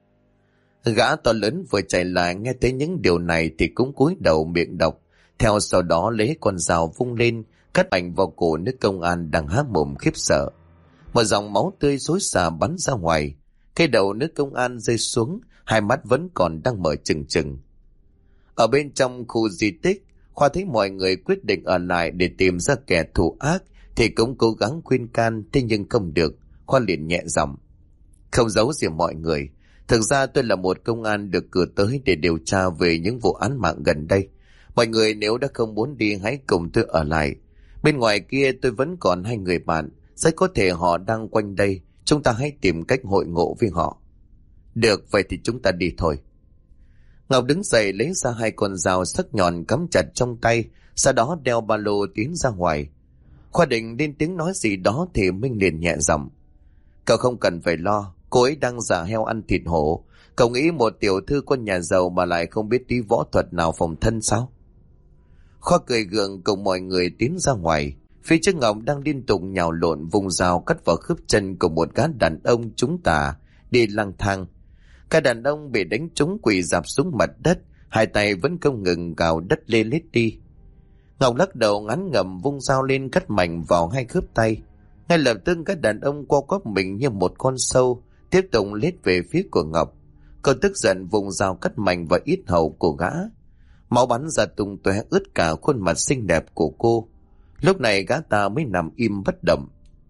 Gã to lớn vừa chạy lại nghe thấy những điều này thì cũng cúi đầu miệng đọc, theo sau đó lấy con dao vung lên, cắt mạnh vào cổ nữ công an đang há mồm khiếp sợ. Một dòng máu tươi xối xả bắn ra ngoài, cái đầu nữ công an rơi xuống, hai mắt vẫn còn đang mở trừng trừng. Ở bên trong khu di tích, Khoa thấy mọi người quyết định ở lại để tìm ra kẻ thù ác thì cũng cố gắng khuyên can, thế nhưng không được. Khoa liền nhẹ giọng: "Không giấu gì mọi người, thực ra tôi là một công an được cử tới để điều tra về những vụ án mạng gần đây. Mọi người nếu đã không muốn đi hãy cùng tôi ở lại. Bên ngoài kia tôi vẫn còn hai người bạn, rất có thể họ đang quanh đây, chúng ta hãy tìm cách hội ngộ với họ." "Được, vậy thì chúng ta đi thôi." Ngọc đứng dậy lấy ra hai con dao sắc nhọn cắm chặt trong tay, sau đó đeo ba lô tiến ra ngoài. Khoa định lên tiếng nói gì đó thì Minh liền nhẹ giọng: "Cậu không cần phải lo, cô ấy đang giả heo ăn thịt hổ. Cậu nghĩ một tiểu thư con nhà giàu mà lại không biết tí võ thuật nào phòng thân sao?" Khoa cười gượng cùng mọi người tiến ra ngoài. Phía trước Ngọc đang liên tục nhào lộn vùng dao cắt vào khớp chân của một gã đàn ông trúng tà đi lang thang. Cả đàn ông bị đánh trúng quỳ rạp xuống mặt đất, hai tay vẫn không ngừng cào đất lê lết đi. Ngọc lắc đầu ngắn ngẩm vung dao lên cắt mạnh vào hai khớp tay. Ngay lập tức các đàn ông co quắp mình như một con sâu, tiếp tục lết về phía của Ngọc. Cậu tức giận vùng dao cắt mạnh vào yết hầu của gã. Máu bắn ra tung tóe ướt cả khuôn mặt xinh đẹp của cô. Lúc này gã ta mới nằm im bất động.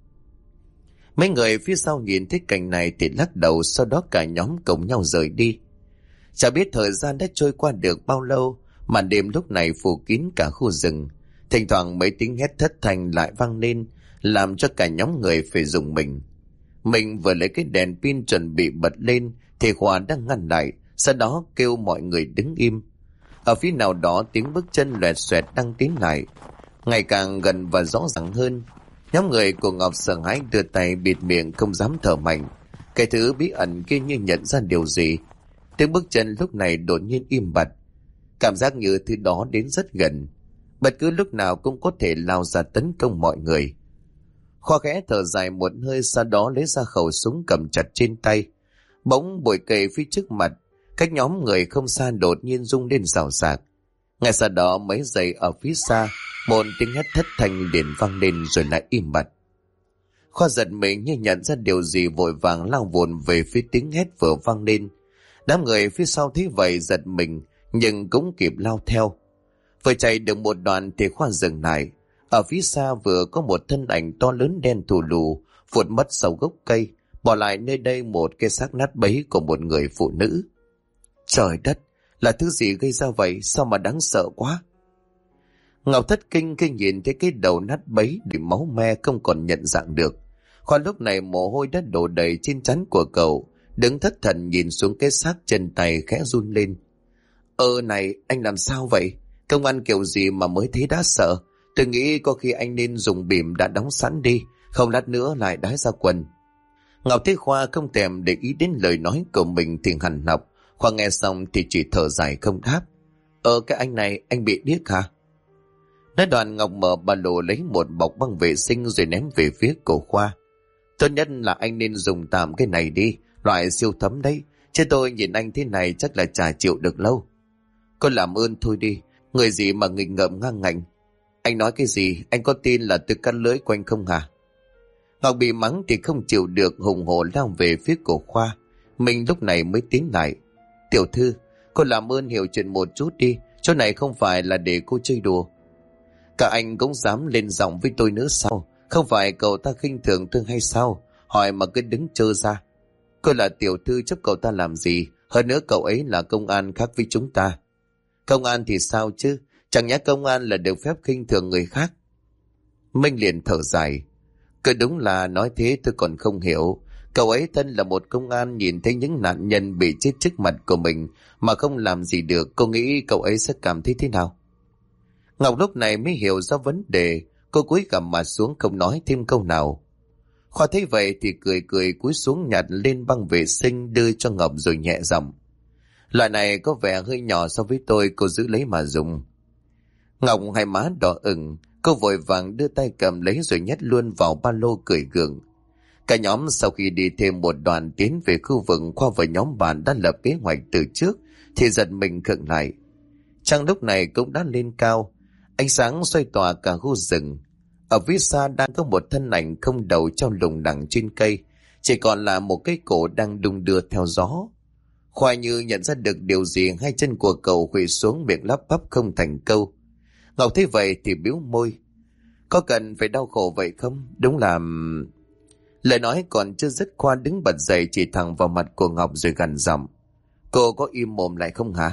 Mấy người phía sau nhìn thấy cảnh này thì lắc đầu, sau đó cả nhóm cùng nhau rời đi. Chả biết thời gian đã trôi qua được bao lâu, màn đêm lúc này phủ kín cả khu rừng. Thỉnh thoảng mấy tiếng hét thất thanh lại vang lên, làm cho cả nhóm người phải rùng mình. Mình vừa lấy cái đèn pin chuẩn bị bật lên thì Khoa đang ngăn lại, sau đó kêu mọi người đứng im. Ở phía nào đó tiếng bước chân loẹt xoẹt đang tiến lại, ngày càng gần và rõ ràng hơn. Nhóm người của Ngọc sợ hãi đưa tay bịt miệng không dám thở mạnh. Cái thứ bí ẩn kia như nhận ra điều gì. Tiếng bước chân lúc này đột nhiên im bặt. Cảm giác như thứ đó đến rất gần, bất cứ lúc nào cũng có thể lao ra tấn công mọi người. Khoa khẽ thở dài một hơi, sau đó lấy ra khẩu súng cầm chặt trên tay. Bỗng bụi cây phía trước mặt, cách nhóm người không xa đột nhiên rung lên rào rạc. Ngay sau đó mấy giây ở phía xa, một tiếng hét thất thanh liền vang lên rồi lại im bặt. Khoa giật mình như nhận ra điều gì, vội vàng lao vụn về phía tiếng hét vừa vang lên. Đám người phía sau thấy vậy giật mình nhưng cũng kịp lao theo. Vừa chạy được một đoạn thì Khoa dừng lại. Ở phía xa vừa có một thân ảnh to lớn đen thù lù vụt mất sau gốc cây, bỏ lại nơi đây một cái xác nát bấy của một người phụ nữ. Trời đất, là thứ gì gây ra vậy, sao mà đáng sợ quá. Ngọc thất kinh khi nhìn thấy cái đầu nát bấy bị máu me không còn nhận dạng được. Khoa lúc này mồ hôi đã đổ đầy trên trán của cậu, đứng thất thần nhìn xuống cái xác, chân tay khẽ run lên. Này, anh làm sao vậy? Công an kiểu gì mà mới thấy đã sợ? Tôi nghĩ có khi anh nên dùng bìm đã đóng sẵn đi, không lát nữa lại đái ra quần. Ngọc thấy Khoa không thèm để ý đến lời nói của mình thì hằn học. Khoa nghe xong thì chỉ thở dài không đáp. Cái anh này, anh bị điếc hả? Nói đoạn Ngọc mở ba lô lấy một bọc băng vệ sinh rồi ném về phía cổ Khoa. Tốt nhất là anh nên dùng tạm cái này đi, loại siêu thấm đấy, chứ tôi nhìn anh thế này chắc là chả chịu được lâu. Cô làm ơn thôi đi, người gì mà nghịch ngợm ngang ngạnh. Anh nói cái gì, anh có tin là tôi cắt lưỡi quanh không hả? Ngọc bị mắng thì không chịu được, hùng hổ lao về phía cổ Khoa. Mình lúc này mới tiến lại. Tiểu thư, cô làm ơn hiểu chuyện một chút đi, chỗ này không phải là để cô chơi đùa. Cả anh cũng dám lên giọng với tôi nữa sao? Không phải cậu ta khinh thường tôi hay sao? Hỏi mà cứ đứng trơ ra. Cô là tiểu thư chấp cậu ta làm gì? Hơn nữa cậu ấy là công an khác với chúng ta. Công an thì sao chứ? Chẳng nhẽ công an là được phép khinh thường người khác. Minh liền thở dài. Cứ đúng là nói thế tôi còn không hiểu. Cậu ấy thân là một công an, nhìn thấy những nạn nhân bị chết trước mặt của mình mà không làm gì được, cô nghĩ cậu ấy sẽ cảm thấy thế nào? Ngọc lúc này mới hiểu ra vấn đề, cô cúi gằm mặt xuống không nói thêm câu nào. Khoa thấy vậy thì cười cười cúi xuống nhặt lên băng vệ sinh đưa cho Ngọc rồi nhẹ giọng. Loại này có vẻ hơi nhỏ so với tôi, cô giữ lấy mà dùng. Ngọc hai má đỏ ửng, cô vội vàng đưa tay cầm lấy rồi nhét luôn vào ba lô cười gượng. Cả nhóm sau khi đi thêm một đoạn tiến về khu vực Khoa và nhóm bạn đã lập kế hoạch từ trước thì giật mình khựng lại. Trăng lúc này cũng đã lên cao, ánh sáng xoay tỏa cả khu rừng. Ở phía xa đang có một thân ảnh không đầu treo lủng lẳng trên cây, chỉ còn là một cái cổ đang đung đưa theo gió. Khoa như nhận ra được điều gì, hai chân của cậu khuỵu xuống, miệng lắp bắp không thành câu. Ngọc thấy vậy thì bĩu môi. Có cần phải đau khổ vậy không? Đúng là... Lời nói còn chưa dứt, Khoa đứng bật dậy chỉ thẳng vào mặt của Ngọc rồi gằn giọng. Cô có im mồm lại không hả?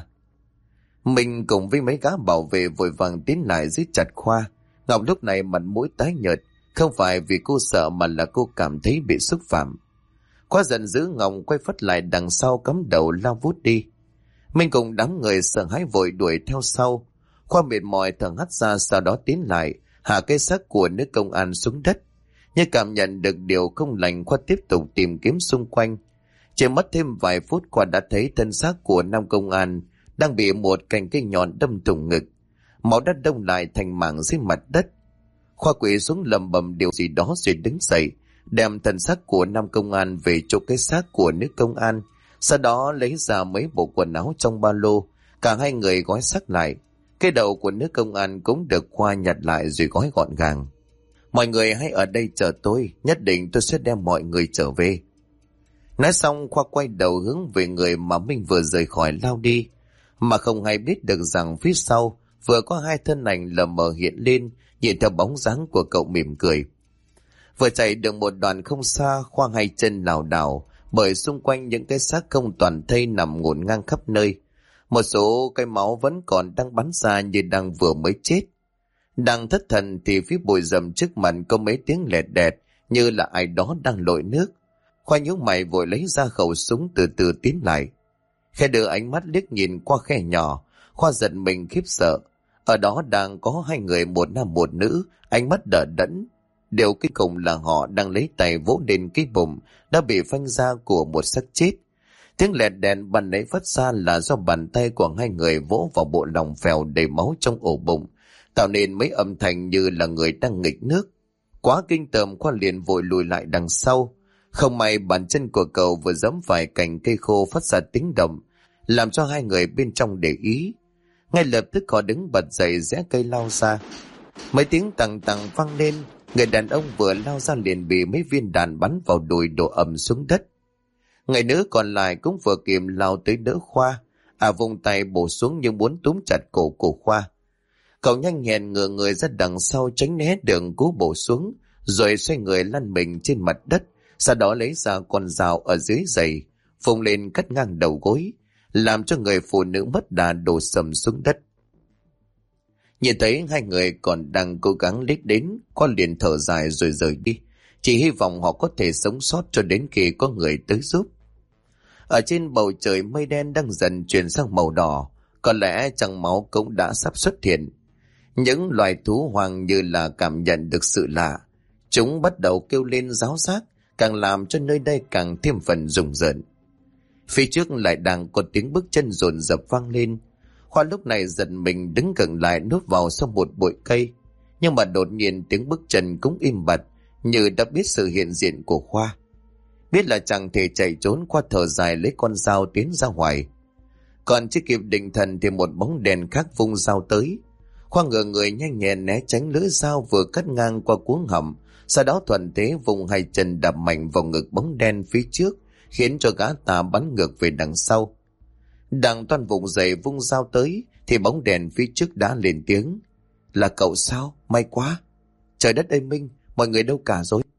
Mình cùng với mấy gã bảo vệ vội vàng tiến lại giữ chặt Khoa. Ngọc lúc này mặt mũi tái nhợt, không phải vì cô sợ mà là cô cảm thấy bị xúc phạm. Khoa giận dữ, Ngọc quay phất lại đằng sau cắm đầu lao vút đi. Mình cùng đám người sợ hãi vội đuổi theo sau. Khoa mệt mỏi thở hắt ra, sau đó tiến lại hạ cái xác của nữ công an xuống đất. Nhưng cảm nhận được điều không lành, Khoa tiếp tục tìm kiếm xung quanh. Chỉ mất thêm vài phút, Khoa đã thấy thân xác của nam công an đang bị một cành cây nhọn đâm thủng ngực, máu đã đông lại thành mảng dưới mặt đất. Khoa quỳ xuống lầm bầm điều gì đó rồi đứng dậy, đem thân xác của nam công an về chỗ cái xác của nữ công an, sau đó lấy ra mấy bộ quần áo trong ba lô, cả hai người gói xác lại. Cái đầu của nữ công an cũng được Khoa nhặt lại rồi gói gọn gàng. Mọi người hãy ở đây chờ tôi, nhất định tôi sẽ đem mọi người trở về. Nói xong, Khoa quay đầu hướng về người mà mình vừa rời khỏi lao đi, mà không hay biết được rằng phía sau vừa có hai thân ảnh lờ mờ hiện lên, nhìn theo bóng dáng của cậu mỉm cười. Vừa chạy được một đoạn không xa, Khoa hai chân lảo đảo bởi xung quanh những cái xác không toàn thây nằm ngổn ngang khắp nơi. Một số cái máu vẫn còn đang bắn ra như đang vừa mới chết. Đang thất thần thì phía bụi rậm trước mặt có mấy tiếng lẹt đẹt như là ai đó đang lội nước. Khoa nhíu mày vội lấy ra khẩu súng từ từ tiến lại. Khe đưa ánh mắt liếc nhìn qua khe nhỏ, Khoa giật mình khiếp sợ. Ở đó đang có hai người, một nam một nữ, ánh mắt đờ đẫn. Điều kinh khủng là họ đang lấy tay vỗ lên cái bụng đã bị phanh ra của một xác chết. Tiếng lẹt đèn ban nãy phát ra là do bàn tay của hai người vỗ vào bộ lòng phèo đầy máu trong ổ bụng, tạo nên mấy âm thanh như là người đang nghịch nước. Quá kinh tởm, Khoa liền vội lùi lại đằng sau. Không may bàn chân của cậu vừa giẫm phải cành cây khô phát ra tiếng động, làm cho hai người bên trong để ý. Ngay lập tức họ đứng bật dậy rẽ cây lao ra. Mấy tiếng tằng tằng vang lên, người đàn ông vừa lao ra liền bị mấy viên đạn bắn vào đùi đổ ầm xuống đất. Người nữ còn lại cũng vừa kịp lao tới đỡ Khoa, vùng tay bổ xuống nhưng muốn túm chặt cổ của Khoa. Cậu nhanh nhẹn ngửa người ra đằng sau tránh né đường cú bổ xuống, rồi xoay người lăn mình trên mặt đất, sau đó lấy ra con dao ở dưới giày, phồng lên cắt ngang đầu gối, làm cho người phụ nữ mất đà đổ sầm xuống đất. Nhìn thấy hai người còn đang cố gắng lết đến, Khoa liền thở dài rồi rời đi, chỉ hy vọng họ có thể sống sót cho đến khi có người tới giúp. Ở trên bầu trời mây đen đang dần chuyển sang màu đỏ, có lẽ trăng máu cũng đã sắp xuất hiện. Những loài thú hoang như là cảm nhận được sự lạ, chúng bắt đầu kêu lên ráo rác, càng làm cho nơi đây càng thêm phần rùng rợn. Phía trước lại đang có tiếng bước chân dồn dập vang lên. Khoa lúc này giật mình đứng gần lại núp vào sau một bụi cây, nhưng mà đột nhiên tiếng bước chân cũng im bặt, như đã biết sự hiện diện của Khoa. Biết là chẳng thể chạy trốn, Khoa thở dài lấy con dao tiến ra ngoài. Còn chưa kịp định thần thì một bóng đèn khác vung dao tới. Khoa ngửa người nhanh nhẹn né tránh lưỡi dao vừa cắt ngang qua cuống họng, sau đó thuận thế vùng hai chân đạp mạnh vào ngực bóng đen phía trước, khiến cho gã ta bắn ngược về đằng sau. Đang toan vùng dậy vung dao tới thì bóng đèn phía trước đã lên tiếng: "Là cậu sao? May quá! Trời đất ơi Minh, mọi người đâu cả rồi?"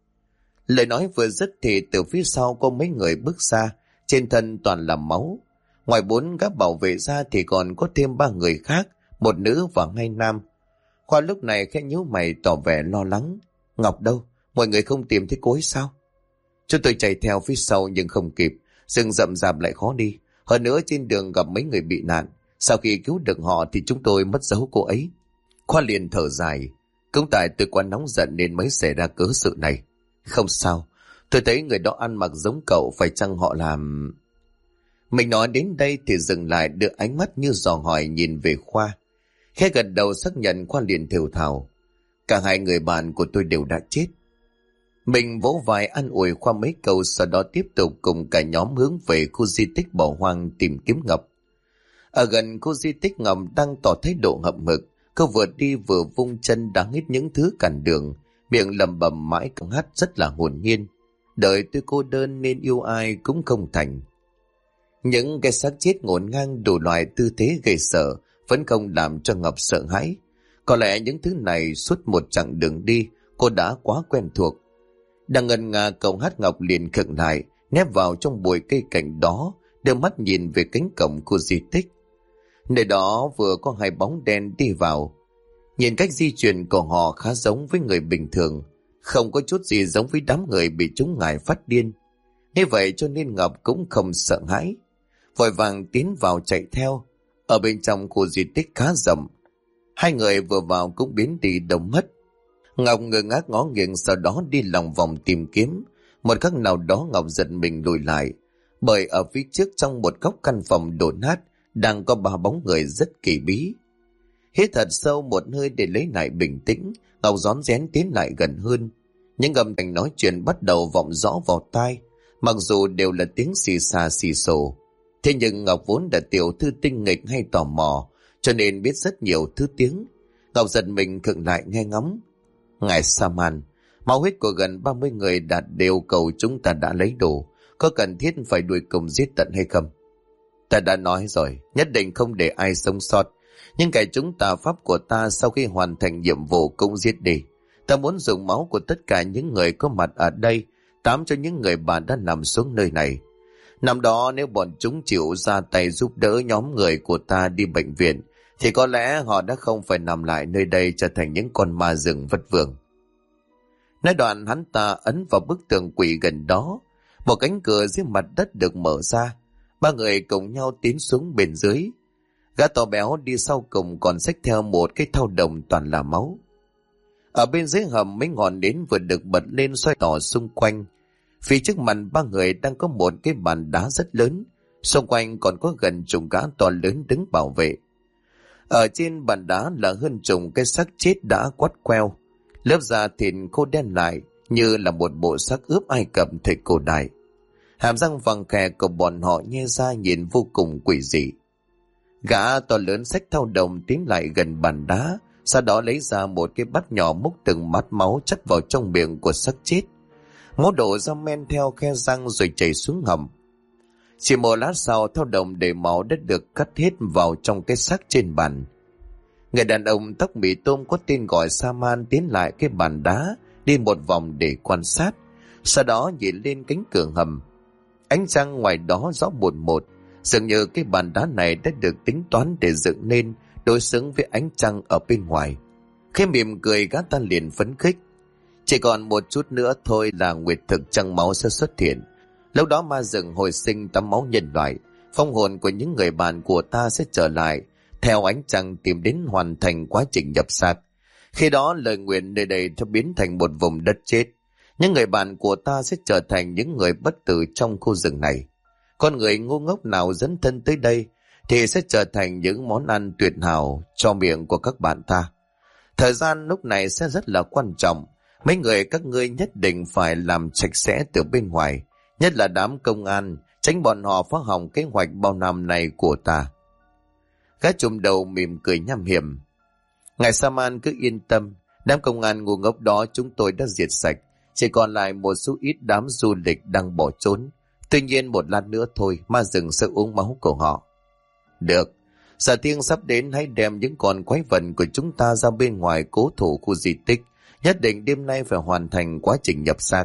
Lời nói vừa dứt thì từ phía sau có mấy người bước ra, trên thân toàn là máu. Ngoài 4 gã bảo vệ ra thì còn có thêm 3 người khác, 1 nữ và 2 nam. Khoa lúc này khẽ nhíu mày tỏ vẻ lo lắng. "Ngọc đâu? Mọi người không tìm thấy cô ấy sao?" Chúng tôi chạy theo phía sau nhưng không kịp, rừng rậm rạp lại khó đi. Hơn nữa trên đường gặp mấy người bị nạn, sau khi cứu được họ thì chúng tôi mất dấu cô ấy. Khoa liền thở dài. Cũng tại tôi quá nóng giận nên mới xảy ra cớ sự này. Không sao, tôi thấy người đó ăn mặc giống cậu, phải chăng họ làm... Mình nói đến đây thì dừng lại, đưa ánh mắt như dò hỏi nhìn về Khoa. Khẽ gật đầu xác nhận, Khoa liền thều thào: "Cả hai người bạn của tôi đều đã chết." Mình vỗ vai an ủi Khoa mấy câu, sau đó tiếp tục cùng cả nhóm hướng về khu di tích bỏ hoang tìm kiếm Ngọc. Ở gần khu di tích, Ngọc đang tỏ thái độ hậm hực. Cô vừa đi vừa vung chân đá hết những thứ cản đường, miệng lẩm bẩm mãi câu hát rất là hồn nhiên: "Đời tôi cô đơn nên yêu ai cũng không thành." Những cái xác chết ngổn ngang đủ loại tư thế gây sợ vẫn không làm cho Ngọc sợ hãi. Có lẽ những thứ này suốt một chặng đường đi cô đã quá quen thuộc. Đang ngần ngà câu hát, Ngọc liền khựng lại, nép vào trong bụi cây cạnh đó, đưa mắt nhìn về cánh cổng khu di tích. Nơi đó vừa có 2 bóng đen đi vào. Nhìn cách di chuyển của họ khá giống với người bình thường, không có chút gì giống với đám người bị chúng ngài phát điên. Như vậy cho nên Ngọc cũng không sợ hãi, vội vàng tiến vào chạy theo. Ở bên trong khu di tích khá rộng, 2 người vừa vào cũng biến đi đâu mất. Ngọc ngơ ngác ngó nghiêng, sau đó đi lòng vòng tìm kiếm. Một khắc nào đó Ngọc giật mình lùi lại, bởi ở phía trước trong một góc căn phòng đổ nát đang có 3 bóng người rất kỳ bí. Hít thật sâu một hơi để lấy lại bình tĩnh, Ngọc rón rén tiến lại gần hơn. Những âm thanh nói chuyện bắt đầu vọng rõ vào tai, mặc dù đều là tiếng xì xà xì xồ. Thế nhưng Ngọc vốn là tiểu thư tinh nghịch hay tò mò, cho nên biết rất nhiều thứ tiếng. Ngọc giật mình khựng lại nghe ngóng. "Ngài Saman, máu huyết của gần 30 người đạt đều cầu chúng ta đã lấy đủ, có cần thiết phải đuổi cùng giết tận hay không?" "Ta đã nói rồi, nhất định không để ai sống sót. Nhưng cái chúng tà pháp của ta sau khi hoàn thành nhiệm vụ cũng giết đi. Ta muốn dùng máu của tất cả những người có mặt ở đây, tám cho những người bạn đã nằm xuống nơi này. Năm đó nếu bọn chúng chịu ra tay giúp đỡ nhóm người của ta đi bệnh viện, thì có lẽ họ đã không phải nằm lại nơi đây trở thành những con ma rừng vất vưởng." Nói đoạn hắn ta ấn vào bức tường quỷ gần đó. Một cánh cửa dưới mặt đất được mở ra. 3 người cùng nhau tiến xuống bên dưới. Gã to béo đi sau cùng còn xách theo một cái thau đồng toàn là máu. Ở bên dưới hầm, mấy ngọn nến vừa được bật lên xoay tỏ xung quanh. Phía trước mặt 3 người đang có một cái bàn đá rất lớn, xung quanh còn có gần chục gã to lớn đứng bảo vệ. Ở trên bàn đá là hơn chục cái xác chết đã quắt queo, lớp da thịt khô đen lại như là một bộ xác ướp Ai Cập thời cổ đại. Hàm răng vàng khè của bọn họ nhe ra nhìn vô cùng quỷ dị. Gã to lớn xách thau đồng tiến lại gần bàn đá, sau đó lấy ra một cái bát nhỏ múc từng mát máu chất vào trong miệng của xác chết. Máu đổ ra men theo khe răng rồi chảy xuống hầm. Chỉ một lát sau, thau đồng đầy máu đã được cắt hết vào trong cái xác trên bàn. Người đàn ông tóc mì tôm có tên gọi Saman tiến lại cái bàn đá, đi một vòng để quan sát, sau đó nhìn lên cánh cửa hầm. Ánh trăng ngoài đó rõ mồn một, dường như cái bàn đá này đã được tính toán để dựng nên đối xứng với ánh trăng ở bên ngoài. Khi mỉm cười, gã ta liền phấn khích. Chỉ còn một chút nữa thôi là nguyệt thực trăng máu sẽ xuất hiện. Lúc đó ma rừng hồi sinh tắm máu nhân loại, phong hồn của những người bạn của ta sẽ trở lại, theo ánh trăng tìm đến hoàn thành quá trình nhập xác. Khi đó lời nguyện nơi đây sẽ biến thành một vùng đất chết. Những người bạn của ta sẽ trở thành những người bất tử trong khu rừng này. Con người ngu ngốc nào dẫn thân tới đây thì sẽ trở thành những món ăn tuyệt hảo cho miệng của các bạn ta. Thời gian lúc này sẽ rất là quan trọng. Mấy người các ngươi nhất định phải làm sạch sẽ từ bên ngoài, nhất là đám công an, tránh bọn họ phá hỏng kế hoạch bao năm này của ta. Gã trùm đầu mỉm cười nham hiểm. Ngài Saman cứ yên tâm, đám công an ngu ngốc đó chúng tôi đã diệt sạch, chỉ còn lại một số ít đám du lịch đang bỏ trốn. Tuy nhiên một lát nữa thôi, ma rừng sẽ uống máu của họ. Được, Sở Tiên sắp đến, hãy đem những con quái vật của chúng ta ra bên ngoài cố thủ khu di tích. Nhất định đêm nay phải hoàn thành quá trình nhập xác.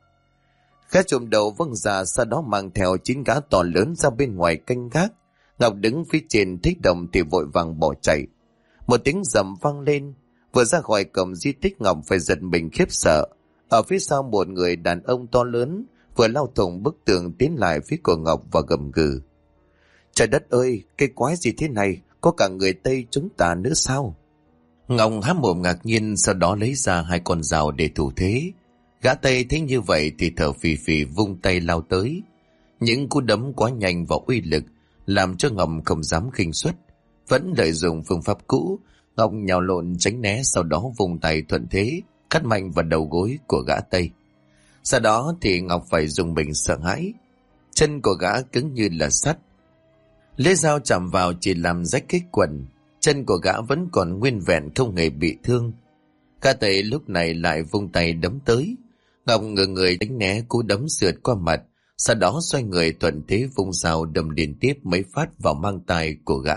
Gã trùm đầu vâng dạ, sau đó mang theo 9 gã to lớn ra bên ngoài canh gác. Ngọc đứng phía trên thấy động thì vội vàng bỏ chạy. Một tiếng rầm vang lên, vừa ra khỏi cổng di tích Ngọc phải giật mình khiếp sợ. Ở phía sau một người đàn ông to lớn vừa lao thủng bức tường tiến lại phía của Ngọc và gầm gừ. Trời đất ơi, cái quái gì thế này, có cả người Tây chúng ta nữa sao? Ngọc há mồm ngạc nhiên, sau đó lấy ra 2 con dao để thủ thế. Gã Tây thấy như vậy thì thở phì phì vung tay lao tới. Những cú đấm quá nhanh và uy lực làm cho Ngọc không dám khinh suất. Vẫn lợi dụng phương pháp cũ, Ngọc nhào lộn tránh né, sau đó vung tay thuận thế cắt mạnh vào đầu gối của gã Tây. Sau đó thì Ngọc phải dùng mình sợ hãi. Chân của gã cứng như là sắt, lưỡi dao chạm vào chỉ làm rách cái quần. Chân của gã vẫn còn nguyên vẹn, không hề bị thương. Gã Tây lúc này lại vung tay đấm tới. Ngọc ngửa người đánh né cú đấm sượt qua mặt, sau đó xoay người thuận thế vung dao đâm liên tiếp mấy phát vào mang tai của gã.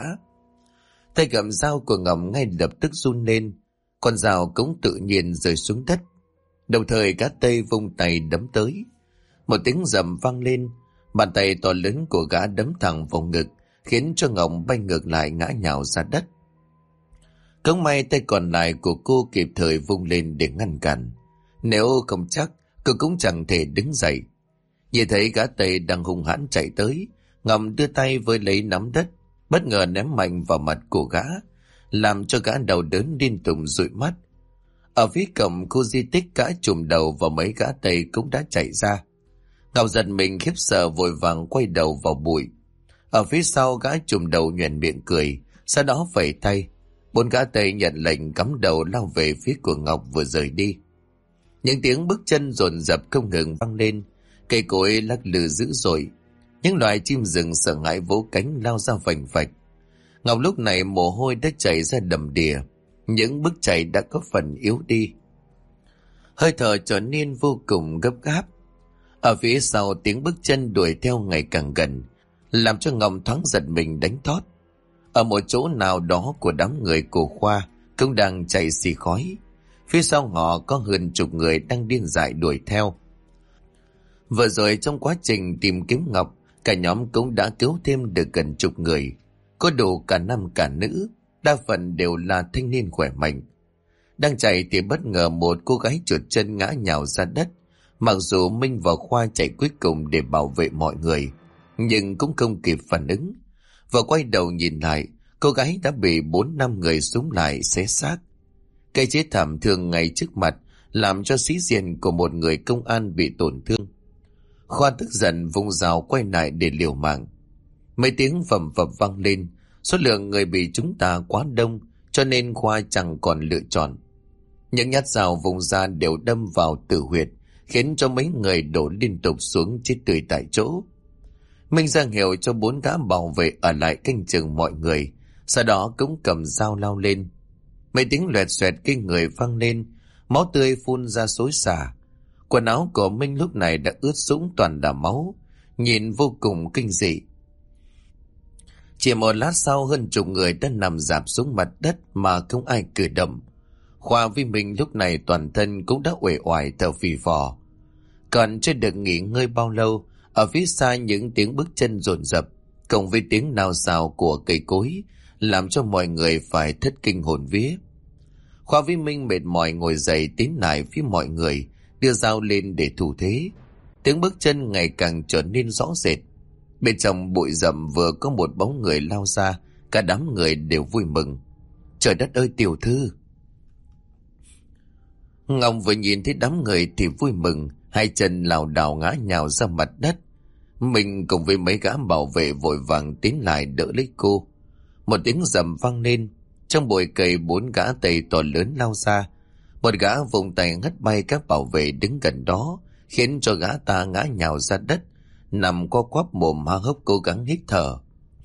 Tay gặm dao của Ngọc ngay lập tức run lên, con dao cũng tự nhiên rơi xuống đất. Đồng thời gã Tây vung tay đấm tới. Một tiếng rầm vang lên, bàn tay to lớn của gã đấm thẳng vào ngực, khiến cho Ngọc bay ngược lại ngã nhào ra đất. Cũng may tay còn lại của cô kịp thời vung lên để ngăn cản. Nếu không chắc, cô cũng chẳng thể đứng dậy. Nhìn thấy gã Tây đang hung hãn chạy tới, Ngọc đưa tay với lấy nắm đất, bất ngờ ném mạnh vào mặt của gã, làm cho gã đau đớn liên tục dụi mắt. Ở phía cổng khu di tích, gã trùm đầu và mấy gã Tây cũng đã chạy ra. Ngọc giật mình khiếp sợ vội vàng quay đầu vào bụi. Ở phía sau, gã trùm đầu nhoẻn miệng cười, sau đó vẫy tay. 4 gã Tây nhận lệnh cắm đầu lao về phía của Ngọc vừa rời đi. Những tiếng bước chân dồn dập không ngừng vang lên, cây cối lắc lư dữ dội. Những loài chim rừng sợ hãi vỗ cánh lao ra vành vạch. Ngọc lúc này mồ hôi đã chảy ra đầm đìa, những bước chạy đã có phần yếu đi, hơi thở trở nên vô cùng gấp gáp. Ở phía sau, tiếng bước chân đuổi theo ngày càng gần, làm cho Ngọc thoáng giật mình đánh thót. Ở một chỗ nào đó của đám người của Khoa cũng đang chạy xì khói. Phía sau họ có hơn chục người đang điên dại đuổi theo. Vừa rồi trong quá trình tìm kiếm Ngọc, cả nhóm cũng đã cứu thêm được gần chục người, có đủ cả nam cả nữ, đa phần đều là thanh niên khỏe mạnh. Đang chạy thì bất ngờ một cô gái trượt chân ngã nhào ra đất. Mặc dù Minh và Khoa chạy cuối cùng để bảo vệ mọi người, nhưng cũng không kịp phản ứng. Vừa quay đầu nhìn lại, cô gái đã bị 4-5 người xúm lại xé xác. Cái chết thảm thương ngay trước mặt làm cho sĩ diện của một người công an bị tổn thương. Khoa tức giận vung dao quay lại để liều mạng. Mấy tiếng vầm vập vang lên, số lượng người bị chúng ta quá đông, cho nên Khoa chẳng còn lựa chọn. Những nhát dao vùng ra đều đâm vào tử huyệt, khiến cho mấy người đổ liên tục xuống chết tươi tại chỗ. Minh ra hiệu cho 4 gã bảo vệ ở lại canh chừng mọi người, sau đó cũng cầm dao lao lên. Mấy tiếng loẹt xoẹt kinh người vang lên, máu tươi phun ra xối xả. Quần áo của Minh lúc này đã ướt sũng toàn là máu, nhìn vô cùng kinh dị. Chỉ một lát sau hơn chục người đã nằm rạp xuống mặt đất mà không ai cử động. Khoa với mình lúc này toàn thân cũng đã uể oải thở phì phò. Còn chưa được nghỉ ngơi bao lâu, ở phía xa những tiếng bước chân dồn dập cộng với tiếng nao xào của cây cối làm cho mọi người phải thất kinh hồn vía. Khoa với Minh mệt mỏi ngồi dậy tiến lại phía mọi người, đưa dao lên để thủ thế. Tiếng bước chân ngày càng trở nên rõ rệt. Bên trong bụi rậm vừa có một bóng người lao ra, cả đám người đều vui mừng. Trời đất ơi, tiểu thư! Ngọc vừa nhìn thấy đám người thì vui mừng, hai chân lảo đảo ngã nhào ra mặt đất. Mình cùng với mấy gã bảo vệ vội vàng tiến lại đỡ lấy cô. Một tiếng rầm vang lên, trong bụi cây 4 gã Tây to lớn lao ra. Một gã vùng tay ngất bay các bảo vệ đứng gần đó, khiến cho gã ta ngã nhào ra đất, nằm co quắp mồm há hốc cố gắng hít thở.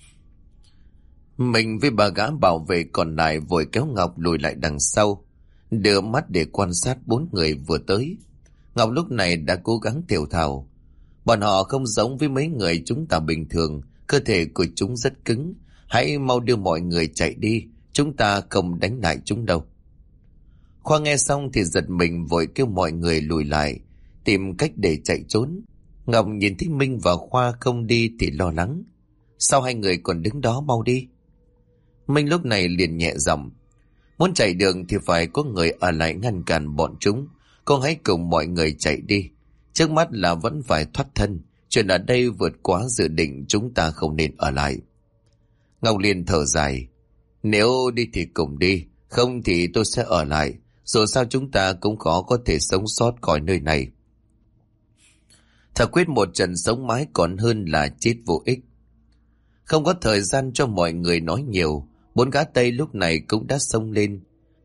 Mình với 3 gã bảo vệ còn lại vội kéo Ngọc lùi lại đằng sau, đưa mắt để quan sát 4 người vừa tới. Ngọc lúc này đã cố gắng thều thào. Bọn họ không giống với mấy người chúng ta bình thường, cơ thể của chúng rất cứng. Hãy mau đưa mọi người chạy đi, chúng ta không đánh lại chúng đâu. Khoa nghe xong thì giật mình vội kêu mọi người lùi lại, tìm cách để chạy trốn. Ngọc nhìn thấy Minh và Khoa không đi thì lo lắng. Sao hai người còn đứng đó, mau đi. Minh lúc này liền nhẹ giọng. Muốn chạy đường thì phải có người ở lại ngăn cản bọn chúng. Con hãy cùng mọi người chạy đi. Trước mắt là vẫn phải thoát thân. Chuyện ở đây vượt quá dự định, chúng ta không nên ở lại. Ngọc liền thở dài. Nếu đi thì cùng đi, không thì tôi sẽ ở lại. Dù sao chúng ta cũng khó có thể sống sót khỏi nơi này. Thà quyết một trận sống mái còn hơn là chết vô ích. Không có thời gian cho mọi người nói nhiều, 4 gã Tây lúc này cũng đã xông lên.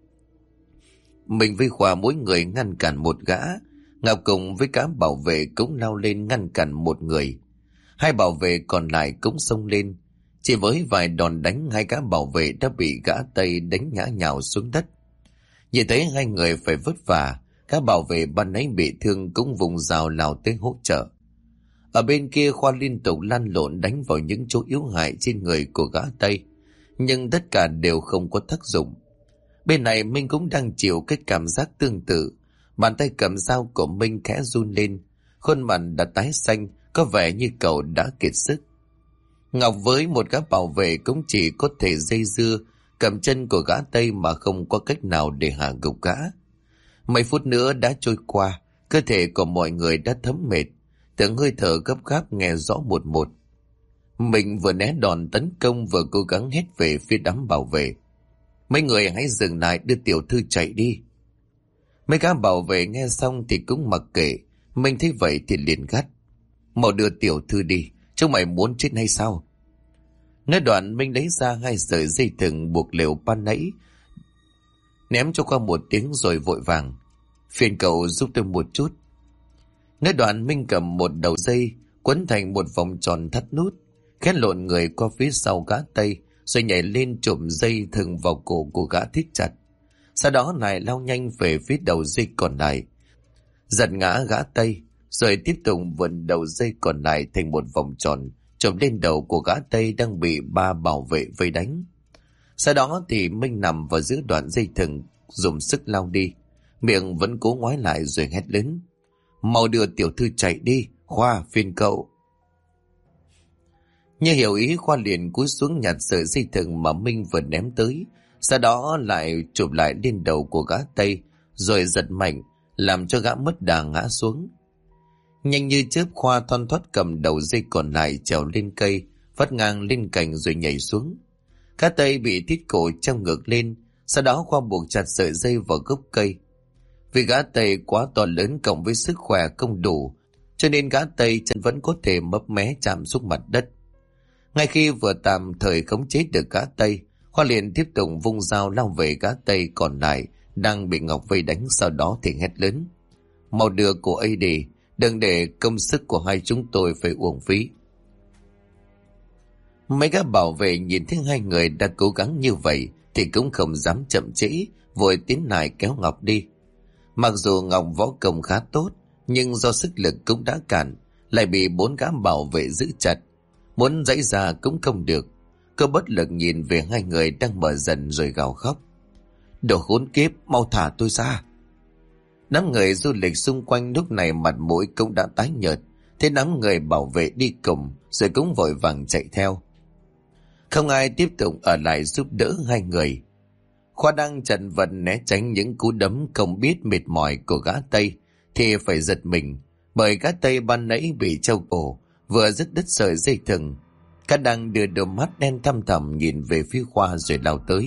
Mình với Khoa mỗi người ngăn cản một gã. Ngọc cùng với cả bảo vệ cũng lao lên ngăn cản một người. 2 bảo vệ còn lại cũng xông lên. Chỉ với vài đòn đánh, 2 gã bảo vệ đã bị gã Tây đánh ngã nhào xuống đất. Nhìn thấy 2 người phải vất vả, các bảo vệ ban nãy bị thương cũng vùng rào lao tới hỗ trợ. Ở bên kia Khoa liên tục lăn lộn đánh vào những chỗ yếu hại trên người của gã Tây, nhưng tất cả đều không có tác dụng. Bên này Minh cũng đang chịu cái cảm giác tương tự. Bàn tay cầm dao của Minh khẽ run lên, khuôn mặt đã tái xanh, có vẻ như cậu đã kiệt sức. Ngọc với một gã bảo vệ cũng chỉ có thể dây dưa cầm chân của gã Tây mà không có cách nào để hạ gục gã. Mấy phút nữa đã trôi qua, cơ thể của mọi người đã thấm mệt, tiếng hơi thở gấp gáp nghe rõ một một. Mình vừa né đòn tấn công vừa cố gắng hét về phía đám bảo vệ. Mấy người hãy dừng lại, đưa tiểu thư chạy đi. Mấy gã bảo vệ nghe xong thì cũng mặc kệ. Mình thấy vậy thì liền gắt. Mau đưa tiểu thư đi, chúng mày muốn chết hay sao? Nói đoạn Minh lấy ra 2 sợi dây thừng buộc lều ban nãy, ném cho qua một tiếng rồi vội vàng. Phiền cậu giúp tôi một chút. Nói đoạn Minh cầm một đầu dây quấn thành một vòng tròn thắt nút, khét lộn người qua phía sau gã Tây, rồi nhảy lên trụm dây thừng vào cổ của gã thít chặt. Sau đó lại lao nhanh về phía đầu dây còn lại, giật ngã gã Tây, rồi tiếp tục vươn đầu dây còn lại thành một vòng tròn trộm lên đầu của gã Tây đang bị 3 bảo vệ vây đánh. Sau đó thì Minh nằm vào giữa đoạn dây thừng, dùng sức lao đi, miệng vẫn cố ngoái lại rồi hét lớn. Mau đưa tiểu thư chạy đi, Khoa, phiền cậu. Như hiểu ý, Khoa liền cúi xuống nhặt sợi dây thừng mà Minh vừa ném tới, sau đó lại chụp lại lên đầu của gã Tây, rồi giật mạnh, làm cho gã mất đà ngã xuống. Nhanh như chớp, Khoa thon thoắt cầm đầu dây còn lại trèo lên cây, vắt ngang lên cành rồi nhảy xuống. Gã Tây bị thít cổ treo ngược lên, sau đó Khoa buộc chặt sợi dây vào gốc cây. Vì gã Tây quá to lớn cộng với sức khỏe không đủ, cho nên gã Tây chân vẫn có thể mấp mé chạm xuống mặt đất. Ngay khi vừa tạm thời khống chế được gã Tây, Khoa liền tiếp tục vung dao lao về gã Tây còn lại đang bị Ngọc vây đánh, sau đó thì hét lớn. Mau đưa cô ấy đi, đừng để công sức của hai chúng tôi phải uổng phí. Mấy gã bảo vệ nhìn thấy 2 người đã cố gắng như vậy thì cũng không dám chậm trễ, vội tiến lại kéo Ngọc đi. Mặc dù Ngọc võ công khá tốt, nhưng do sức lực cũng đã cạn, lại bị 4 gã bảo vệ giữ chặt. Muốn giãy ra cũng không được. Cô bất lực nhìn về hai người đang mở dần rồi gào khóc. Đồ khốn kiếp, mau thả tôi ra. Đám người du lịch xung quanh lúc này mặt mũi cũng đã tái nhợt. Thế đám người bảo vệ đi cùng rồi cũng vội vàng chạy theo. Không ai tiếp tục ở lại giúp đỡ hai người. Khoa đang chật vật né tránh những cú đấm không biết mệt mỏi của gã Tây thì phải giật mình, bởi gã Tây ban nãy bị treo cổ, vừa dứt đứt sợi dây thừng. Gã đang đưa đôi mắt đen thăm thẳm nhìn về phía Khoa rồi lao tới.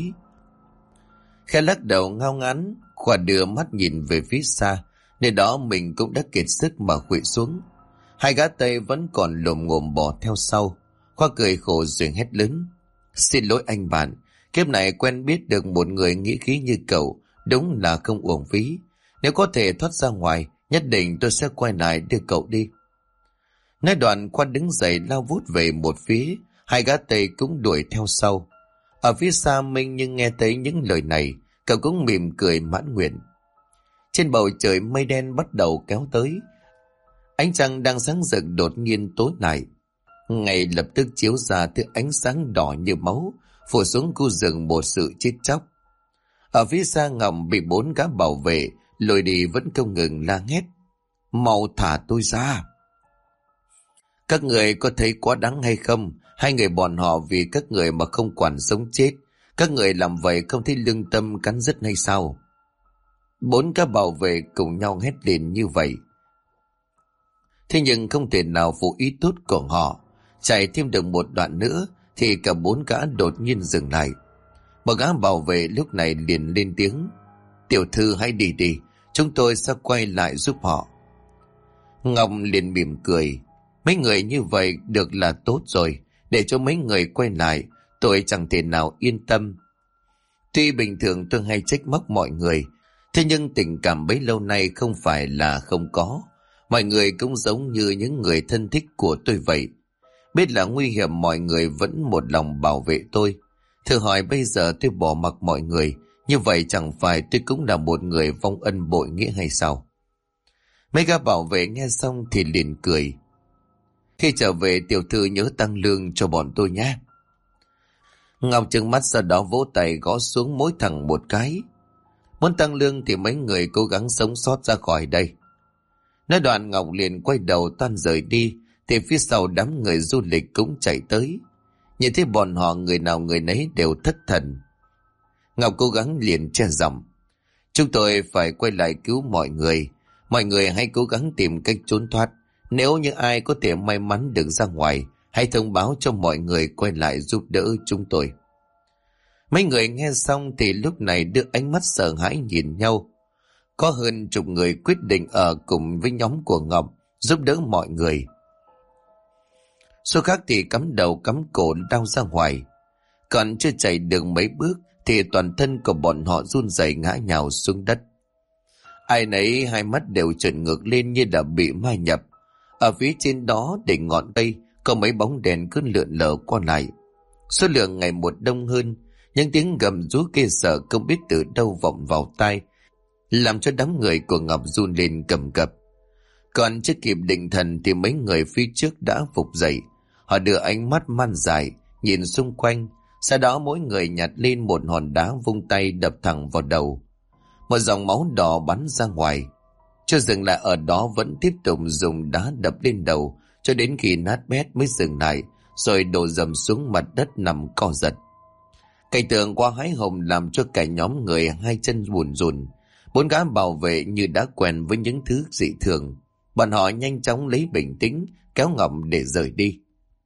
Khẽ lắc đầu ngao ngán, Khoa đưa mắt nhìn về phía xa, nơi đó mình cũng đã kiệt sức mà khuỵu xuống. Hai gã Tây vẫn còn lồm ngồm bò theo sau. Khoa cười khổ rồi hét lớn. Xin lỗi anh bạn, kiếp này quen biết được một người nghĩa khí như cậu, đúng là không uổng phí. Nếu có thể thoát ra ngoài, nhất định tôi sẽ quay lại đưa cậu đi. Nói đoạn Khoa đứng dậy lao vút về một phía, hai gã Tây cũng đuổi theo sau. Ở phía xa Minh nhưng nghe thấy những lời này, cậu cũng mỉm cười mãn nguyện. Trên bầu trời mây đen bắt đầu kéo tới. Ánh trăng đang sáng rực đột nhiên tối lại. Ngay lập tức chiếu ra thứ ánh sáng đỏ như máu, phủ xuống khu rừng một sự chết chóc. Ở phía xa Ngọc bị 4 gã bảo vệ lôi đi vẫn không ngừng la hét. Mau thả tôi ra. Các người có thấy quá đáng hay không? Hai người bọn họ vì các người mà không quản sống chết. Các người làm vậy không thấy lương tâm cắn rứt hay sao? 4 gã bảo vệ cùng nhau hét lên như vậy. Thế nhưng không thể nào phụ ý tốt của họ. Chạy thêm được một đoạn nữa thì cả 4 gã đột nhiên dừng lại. Một gã bảo vệ lúc này liền lên tiếng. Tiểu thư hãy đi đi, chúng tôi sẽ quay lại giúp họ. Ngọc liền mỉm cười. Mấy người như vậy được là tốt rồi, để cho mấy người quay lại, tôi chẳng thể nào yên tâm. Tuy bình thường tôi hay trách móc mọi người, thế nhưng tình cảm bấy lâu nay không phải là không có. Mọi người cũng giống như những người thân thích của tôi vậy. Biết là nguy hiểm mọi người vẫn một lòng bảo vệ tôi. Thử hỏi bây giờ tôi bỏ mặc mọi người, như vậy chẳng phải tôi cũng là một người vong ân bội nghĩa hay sao? Mấy gã bảo vệ nghe xong thì liền cười. Khi trở về tiểu thư nhớ tăng lương cho bọn tôi nhé. Ngọc trừng mắt sau đó vỗ tay gõ xuống mỗi thằng một cái. Muốn tăng lương thì mấy người cố gắng sống sót ra khỏi đây. Nói đoạn Ngọc liền quay đầu toan rời đi, thì phía sau đám người du lịch cũng chạy tới. Nhìn thấy bọn họ người nào người nấy đều thất thần. Ngọc cố gắng liền che giọng. Chúng tôi phải quay lại cứu mọi người. Mọi người hãy cố gắng tìm cách trốn thoát. Nếu như ai có thể may mắn được ra ngoài, hãy thông báo cho mọi người quay lại giúp đỡ chúng tôi. Mấy người nghe xong thì lúc này đưa ánh mắt sợ hãi nhìn nhau. Có hơn chục người quyết định ở cùng với nhóm của Ngọc giúp đỡ mọi người. Số khác thì cắm đầu cắm cổ đau ra ngoài. Còn chưa chạy được mấy bước thì toàn thân của bọn họ run rẩy ngã nhào xuống đất. Ai nấy hai mắt đều trợn ngược lên như đã bị ma nhập. Ở phía trên đó đỉnh ngọn cây có mấy bóng đèn cứ lượn lờ qua lại. Số lượng ngày một đông hơn, những tiếng gầm rú ghê sợ không biết từ đâu vọng vào tai, làm cho đám người của Ngọc run lên cầm cập. Còn chưa kịp định thần thì mấy người phía trước đã phục dậy. Họ đưa ánh mắt man dại nhìn xung quanh, sau đó mỗi người nhặt lên một hòn đá vung tay đập thẳng vào đầu. Một dòng máu đỏ bắn ra ngoài. Chưa dừng lại ở đó vẫn tiếp tục dùng đá đập lên đầu cho đến khi nát bét mới dừng lại, rồi đổ dầm xuống mặt đất nằm co giật. Cảnh tượng quá hãi hùng làm cho cả nhóm người hai chân buồn rùn. 4 gã bảo vệ như đã quen với những thứ dị thường. Bọn họ nhanh chóng lấy bình tĩnh kéo Ngọc để rời đi.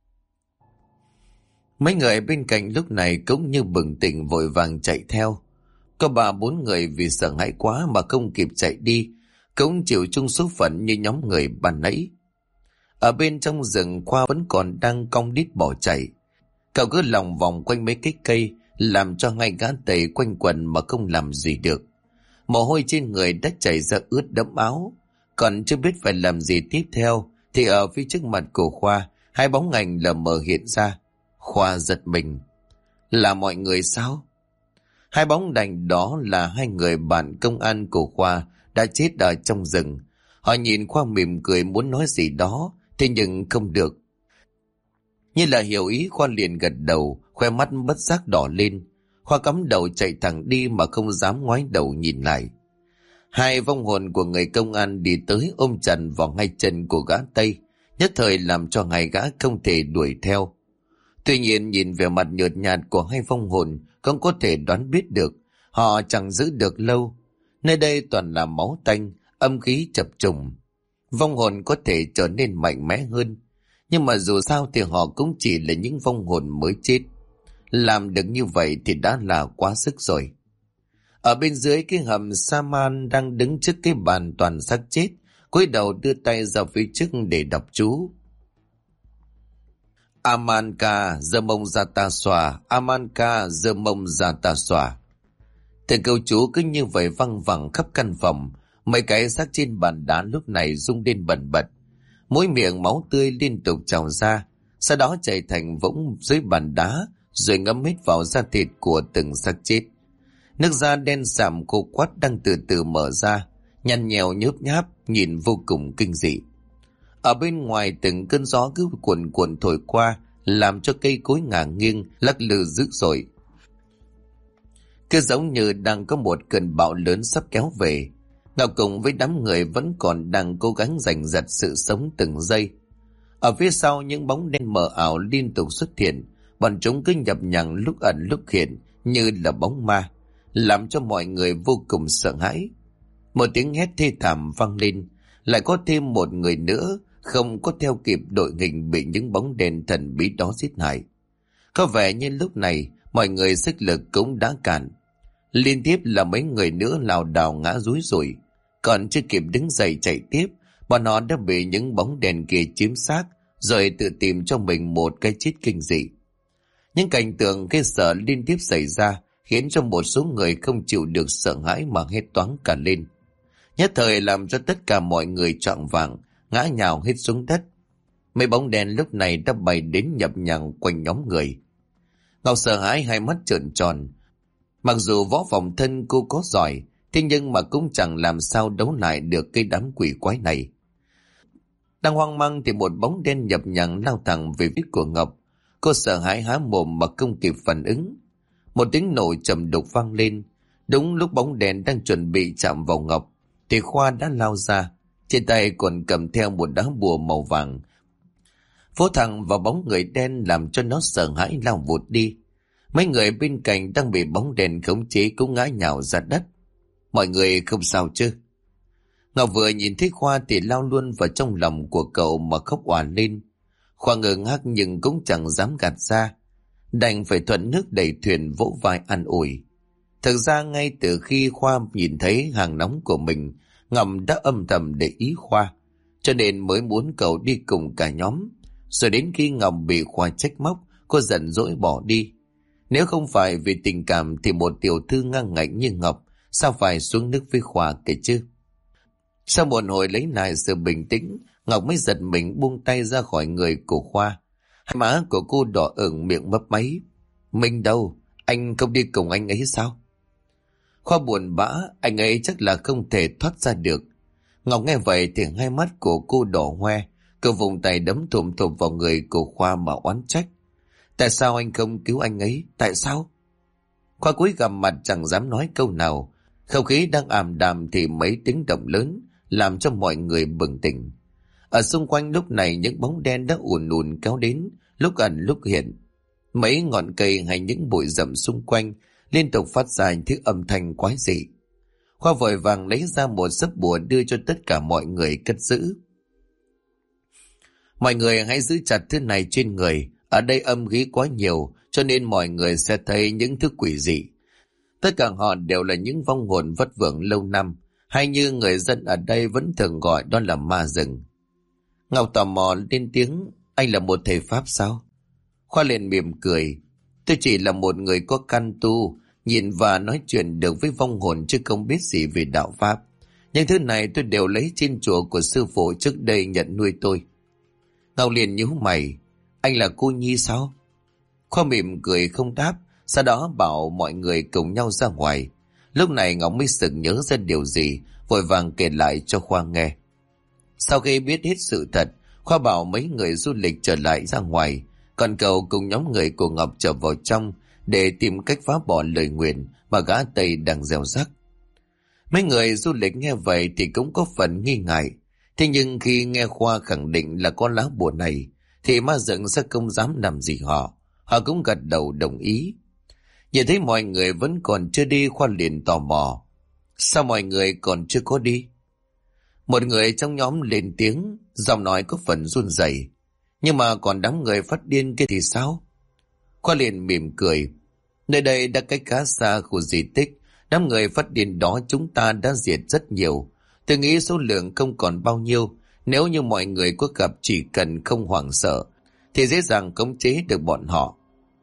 Mấy người bên cạnh lúc này cũng như bừng tỉnh vội vàng chạy theo. Có 3-4 người vì sợ hãi quá mà không kịp chạy đi, cũng chịu chung số phận như nhóm người ban nãy. Ở bên trong rừng Khoa vẫn còn đang cong đít bỏ chạy. Cậu cứ lòng vòng quanh mấy cái cây, làm cho hai gã Tây quanh quần mà không làm gì được. Mồ hôi trên người đã chảy ra ướt đẫm áo. Còn chưa biết phải làm gì tiếp theo thì ở phía trước mặt của Khoa, hai bóng ảnh lờ mờ hiện ra. Khoa giật mình. Là mọi người sao? Hai bóng đành đó là hai người bạn công an của Khoa đã chết ở trong rừng. Họ nhìn Khoa mỉm cười muốn nói gì đó, thế nhưng không được. Như là hiểu ý, Khoa liền gật đầu, khoe mắt bất giác đỏ lên. Khoa cắm đầu chạy thẳng đi mà không dám ngoái đầu nhìn lại. Hai vong hồn của người công an đi tới ôm chặt vào ngay chân của gã Tây, nhất thời làm cho hai gã không thể đuổi theo. Tuy nhiên nhìn vẻ mặt nhợt nhạt của hai vong hồn, cũng có thể đoán biết được họ chẳng giữ được lâu. Nơi đây toàn là máu tanh, âm khí chập trùng. Vong hồn có thể trở nên mạnh mẽ hơn, nhưng mà dù sao thì họ cũng chỉ là những vong hồn mới chết. Làm được như vậy thì đã là quá sức rồi. Ở bên dưới cái hầm, Saman đang đứng trước cái bàn toàn xác chết, cúi đầu đưa tay ra phía trước để đọc chú. Amanka giơ mông ra ta xòa, Amanka giơ mông ra ta xòa. Từ câu chú cứ như vậy văng vẳng khắp căn phòng. Mấy cái xác trên bàn đá lúc này rung lên bần bật, mỗi miệng máu tươi liên tục trào ra, sau đó chảy thành vũng dưới bàn đá, rồi ngấm hết vào da thịt của từng xác chết. Nước da đen sạm khô quắt đang từ từ mở ra, nhăn nhèo nhớp nháp, nhìn vô cùng kinh dị. Ở bên ngoài từng cơn gió cứ cuồn cuộn thổi qua, làm cho cây cối ngả nghiêng, lắc lư dữ dội. Cứ giống như đang có một cơn bão lớn sắp kéo về. Ngọc cùng với đám người vẫn còn đang cố gắng giành giật sự sống từng giây. Ở phía sau những bóng đen mờ ảo liên tục xuất hiện, bọn chúng cứ nhập nhằng lúc ẩn lúc hiện như là bóng ma, làm cho mọi người vô cùng sợ hãi. Một tiếng hét thê thảm vang lên, lại có thêm một người nữa không có theo kịp đội hình bị những bóng đen thần bí đó giết hại. Có vẻ như lúc này mọi người sức lực cũng đã cạn. Liên tiếp là mấy người nữa lảo đảo ngã rúi rủi, còn chưa kịp đứng dậy chạy tiếp, bọn họ đã bị những bóng đèn kia chiếm xác, rồi tự tìm cho mình một cái chết kinh dị. Những cảnh tượng ghê sợ liên tiếp xảy ra khiến cho một số người không chịu được sợ hãi mà hét toáng cả lên, nhất thời làm cho tất cả mọi người choạng váng, ngã nhào hết xuống đất. Mấy bóng đèn lúc này đã bay đến nhập nhằng quanh nhóm người. Ngọc sợ hãi hai mắt trợn tròn. Mặc dù võ phòng thân cô có giỏi, thế nhưng mà cũng chẳng làm sao đấu lại được cái đám quỷ quái này. Đang hoang mang thì một bóng đen nhập nhằng lao thẳng về phía của Ngọc. Cô sợ hãi há mồm mà không kịp phản ứng. Một tiếng nổ trầm đục vang lên. Đúng lúc bóng đèn đang chuẩn bị chạm vào Ngọc thì Khoa đã lao ra, trên tay còn cầm theo một đá bùa màu vàng, vỗ thẳng vào bóng người đen làm cho nó sợ hãi lao vụt đi. Mấy người bên cạnh đang bị bóng đèn khống chế cũng ngã nhào ra đất. Mọi người không sao chứ? Ngọc vừa nhìn thấy Khoa thì lao luôn vào trong lòng của cậu mà khóc òa lên. Khoa ngơ ngác nhưng cũng chẳng dám gạt ra, đành phải thuận nước đẩy thuyền vỗ vai an ủi. Thực ra ngay từ khi Khoa nhìn thấy hàng nóng của mình, Ngọc đã âm thầm để ý Khoa, cho nên mới muốn cậu đi cùng cả nhóm. Rồi đến khi Ngọc bị Khoa trách móc, cô giận dỗi bỏ đi. Nếu không phải vì tình cảm thì một tiểu thư ngang ngạnh như Ngọc sao phải xuống nước với Khoa kể chứ? Sau một hồi lấy lại sự bình tĩnh, Ngọc mới giật mình buông tay ra khỏi người của Khoa. Hai má của cô đỏ ửng, miệng mấp máy. Mình đâu? Anh không đi cùng anh ấy sao? Khoa buồn bã, anh ấy chắc là không thể thoát ra được. Ngọc nghe vậy thì hai mắt của cô đỏ hoe, cô vùng tay đấm thùm thụp vào người của Khoa mà oán trách. Tại sao anh không cứu anh ấy? Tại sao? Khoa cúi gằm mặt chẳng dám nói câu nào. Không khí đang ảm đạm thì mấy tiếng động lớn làm cho mọi người bừng tỉnh. Ở xung quanh lúc này những bóng đen đã ùn ùn kéo đến, lúc ẩn lúc hiện. Mấy ngọn cây hay những bụi rậm xung quanh liên tục phát ra những âm thanh quái dị. Khoa vội vàng lấy ra một sấp bùa đưa cho tất cả mọi người cất giữ. Mọi người hãy giữ chặt thứ này trên người. Ở đây âm khí quá nhiều, cho nên mọi người sẽ thấy những thứ quỷ dị. Tất cả họ đều là những vong hồn vất vưởng lâu năm, hay như người dân ở đây vẫn thường gọi đó là ma rừng. Ngọc tò mò lên tiếng, anh là một thầy Pháp sao? Khoa liền mỉm cười, tôi chỉ là một người có căn tu, nhìn và nói chuyện được với vong hồn chứ không biết gì về đạo Pháp. Những thứ này tôi đều lấy trên chùa của sư phụ trước đây nhận nuôi tôi. Ngọc liền nhíu mày, anh là cô Nhi sao? Khoa mỉm cười không đáp, sau đó bảo mọi người cùng nhau ra ngoài. Lúc này Ngọc mới sực nhớ ra điều gì, vội vàng kể lại cho Khoa nghe. Sau khi biết hết sự thật, Khoa bảo mấy người du lịch trở lại ra ngoài, Còn cậu cùng nhóm người của Ngọc trở vào trong để tìm cách phá bỏ lời nguyền mà gã Tây đang gieo rắc. Mấy người du lịch nghe vậy thì cũng có phần nghi ngại. Thế nhưng khi nghe Khoa khẳng định là có lá bùa này thì ma dựng sẽ không dám làm gì họ. Họ cũng gật đầu đồng ý. Nhìn thấy mọi người vẫn còn chưa đi, Khoa liền tò mò. Sao mọi người còn chưa có đi? Một người trong nhóm lên tiếng, giọng nói có phần run rẩy. Nhưng mà còn đám người phát điên kia thì sao? Khoa liền mỉm cười. Nơi đây đã cách khá xa khu di tích. Đám người phát điên đó chúng ta đã diệt rất nhiều. Tôi nghĩ số lượng không còn bao nhiêu. Nếu như mọi người có gặp chỉ cần không hoảng sợ thì dễ dàng khống chế được bọn họ.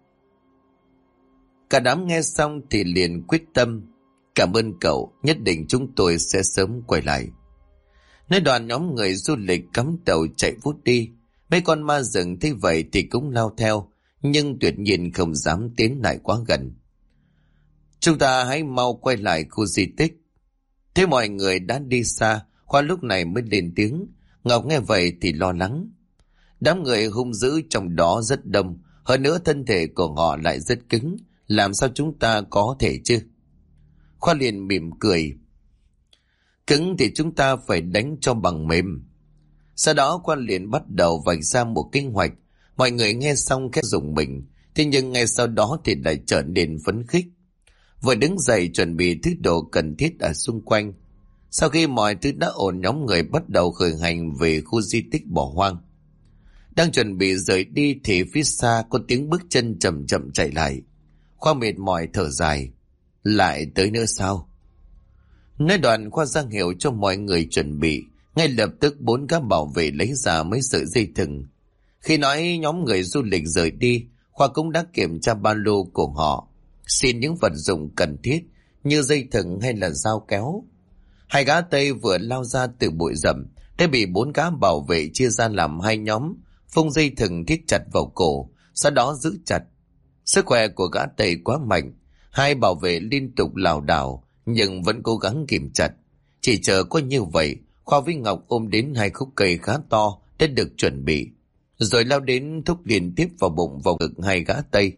Cả đám nghe xong thì liền quyết tâm. Cảm ơn cậu, nhất định chúng tôi sẽ sớm quay lại. Nơi đoàn nhóm người du lịch cắm tàu chạy vút đi. Mấy con ma rừng thấy vậy thì cũng lao theo, nhưng tuyệt nhiên không dám tiến lại quá gần. Chúng ta hãy mau quay lại khu di tích. Thế mọi người đã đi xa, Khoa lúc này mới lên tiếng. Ngọc nghe vậy thì lo lắng. Đám người hung dữ trong đó rất đông, hơn nữa thân thể của họ lại rất cứng. Làm sao chúng ta có thể chứ? Khoa liền mỉm cười. Cứng thì chúng ta phải đánh cho bằng mềm. Sau đó Khoa liền bắt đầu vạch ra một kế hoạch. Mọi người nghe xong khẽ rùng mình. Thế nhưng ngay sau đó thì lại trở nên phấn khích. Vừa đứng dậy chuẩn bị thứ đồ cần thiết ở xung quanh. Sau khi mọi thứ đã ổn, nhóm người bắt đầu khởi hành về khu di tích bỏ hoang. Đang chuẩn bị rời đi thì phía xa có tiếng bước chân chậm chậm chạy lại. Khoa mệt mỏi thở dài. Lại tới nữa sao? Nơi đoàn Khoa ra hiệu cho mọi người chuẩn bị. Ngay lập tức 4 gã bảo vệ lấy ra mấy sợi dây thừng. Khi nói nhóm người du lịch rời đi, Khoa cũng đã kiểm tra ba lô của họ, xin những vật dụng cần thiết như dây thừng hay là dao kéo. Hai gã Tây vừa lao ra từ bụi rậm đã bị 4 gã bảo vệ chia ra làm hai nhóm, phông dây thừng thít chặt vào cổ, sau đó giữ chặt. Sức khỏe của gã Tây quá mạnh, hai bảo vệ liên tục lảo đảo nhưng vẫn cố gắng kìm chặt. Chỉ chờ có như vậy, Khoa với Ngọc ôm đến 2 khúc cây khá to đã được chuẩn bị, rồi lao đến thúc liên tiếp vào bụng vào ngực hai gã Tây.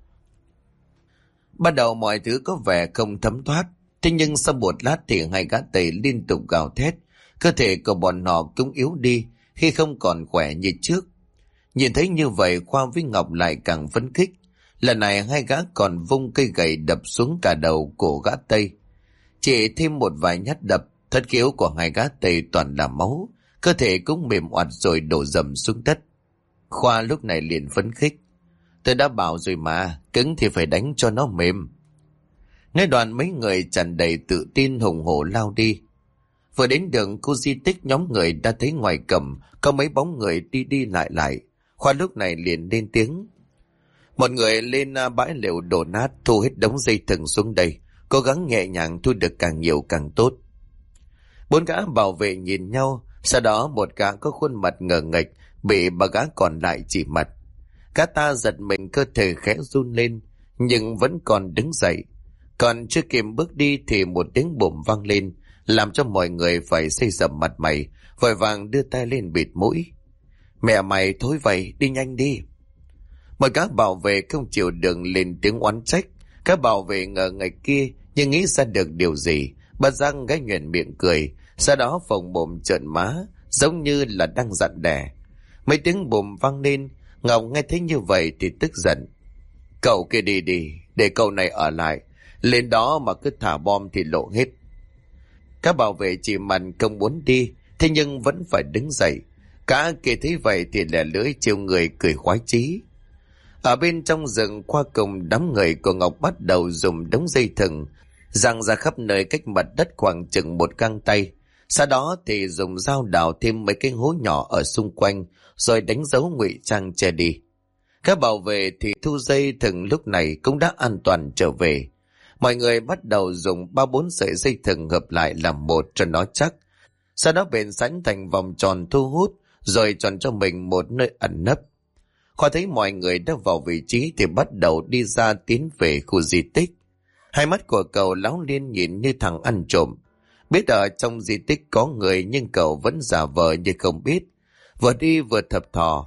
Ban đầu mọi thứ có vẻ không thấm thoát, thế nhưng sau một lát thì hai gã Tây liên tục gào thét, cơ thể của bọn họ cũng yếu đi khi không còn khỏe như trước. Nhìn thấy như vậy, Khoa với Ngọc lại càng phấn khích. Lần này hai gã còn vung cây gậy đập xuống cả đầu của gã Tây. Chỉ thêm một vài nhát đập, thất khiếu của hai gã Tây toàn là máu, cơ thể cũng mềm oặt rồi đổ dầm xuống đất. Khoa lúc này liền phấn khích. Tôi đã bảo rồi mà, cứng thì phải đánh cho nó mềm. Nơi đoàn mấy người tràn đầy tự tin hùng hổ lao đi. Vừa đến đường khu di tích, nhóm người đã thấy ngoài cầm có mấy bóng người đi đi lại lại. Khoa lúc này liền lên tiếng. Một người lên bãi liệu đổ nát, thu hết đống dây thừng xuống đây, cố gắng nhẹ nhàng thu được càng nhiều càng tốt. 4 gã bảo vệ nhìn nhau, sau đó một gã có khuôn mặt ngờ nghệch bị 3 gã còn lại chỉ mặt. Gã ta giật mình, cơ thể khẽ run lên nhưng vẫn còn đứng dậy. Còn chưa kịp bước đi thì một tiếng bùm vang lên, làm cho mọi người phải xây sầm mặt mày, vội vàng đưa tay lên bịt mũi. Mẹ mày thối vậy, đi nhanh đi. Một các bảo vệ không chịu đựng lên tiếng oán trách. Các bảo vệ ngờ nghệch kia nhưng nghĩ ra được điều gì, bật răng gái nhuền miệng cười, sau đó phồng mồm trợn má giống như là đang giận đẻ. Mấy tiếng bùm vang lên, Ngọc nghe thấy như vậy thì tức giận. Cậu kia đi đi, để cậu này ở lại, lên đó mà cứ thả bom thì lộ hết. Các bảo vệ chỉ mặn không muốn đi, thế nhưng vẫn phải đứng dậy. Cả kia thấy vậy thì lẻ lưỡi trêu người cười khoái chí. Ở bên trong rừng, Khoa cùng đám người của Ngọc bắt đầu dùng đống dây thừng giăng ra khắp nơi cách mặt đất khoảng chừng 1 gang tay. Sau đó thì dùng dao đào thêm mấy cái hố nhỏ ở xung quanh, rồi đánh dấu ngụy trang che đi. Các bảo vệ thì thu dây thừng lúc này cũng đã an toàn trở về. Mọi người bắt đầu dùng 3-4 sợi dây thừng hợp lại làm một cho nó chắc. Sau đó bện sẵn thành vòng tròn thu hút, rồi chọn cho mình một nơi ẩn nấp. Khoa thấy mọi người đã vào vị trí thì bắt đầu đi ra tiến về khu di tích. Hai mắt của cậu láo liên nhìn như thằng ăn trộm. Biết ở trong di tích có người nhưng cậu vẫn giả vờ như không biết, vừa đi vừa thập thò.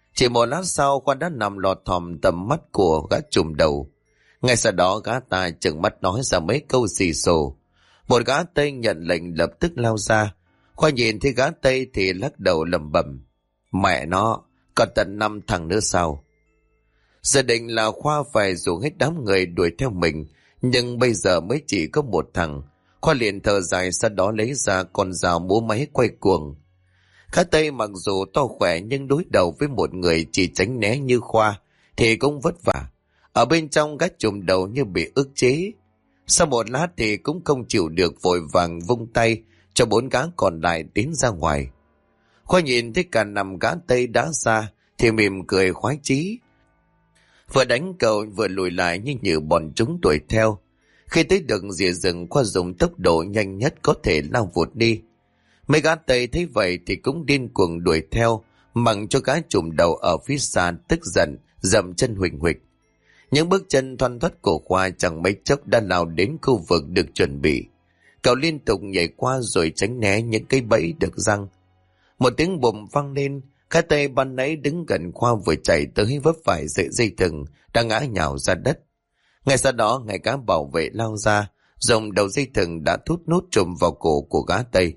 Chỉ một lát sau, Khoa đã nằm lọt thỏm tầm mắt của gã trùm đầu. Ngay sau đó gã ta trừng mắt nói ra mấy câu xì xồ. Một gã Tây nhận lệnh lập tức lao ra. Khoa nhìn thấy gã Tây thì lắc đầu lẩm bẩm: mẹ nó, còn tận 5 thằng nữa sao? Dự định là Khoa phải rủ hết đám người đuổi theo mình, nhưng bây giờ mới chỉ có một thằng. Khoa liền thở dài, sau đó lấy ra con dao múa máy quay cuồng. Gã Tây mặc dù to khỏe nhưng đối đầu với một người chỉ tránh né như Khoa thì cũng vất vả. Ở bên trong gã trùm đầu như bị ức chế. Sau một lát thì cũng không chịu được, vội vàng vung tay cho 4 gã còn lại tiến ra ngoài. Khoa nhìn thấy cả 5 gã Tây đã ra thì mỉm cười khoái chí. Vừa đánh cầu vừa lùi lại như bọn chúng đuổi theo. Khi tới được rìa rừng, Khoa dùng tốc độ nhanh nhất có thể lao vụt đi. Mấy gã Tây thấy vậy thì cũng điên cuồng đuổi theo, mặc cho gã trùm đầu ở phía xa tức giận dậm chân huỳnh huỵch. Những bước chân thoăn thoắt của Khoa chẳng mấy chốc đã lao đến khu vực được chuẩn bị. Cậu liên tục nhảy qua rồi tránh né những cây bẫy được giăng. Một tiếng bùm vang lên, gã Tây ban nãy đứng gần Khoa vừa chạy tới vấp phải sợi dây thừng đang ngã nhào ra đất. Ngay sau đó, ngay cả bảo vệ lao ra, dùng đầu dây thừng đã thút nút trùm vào cổ của gã Tây.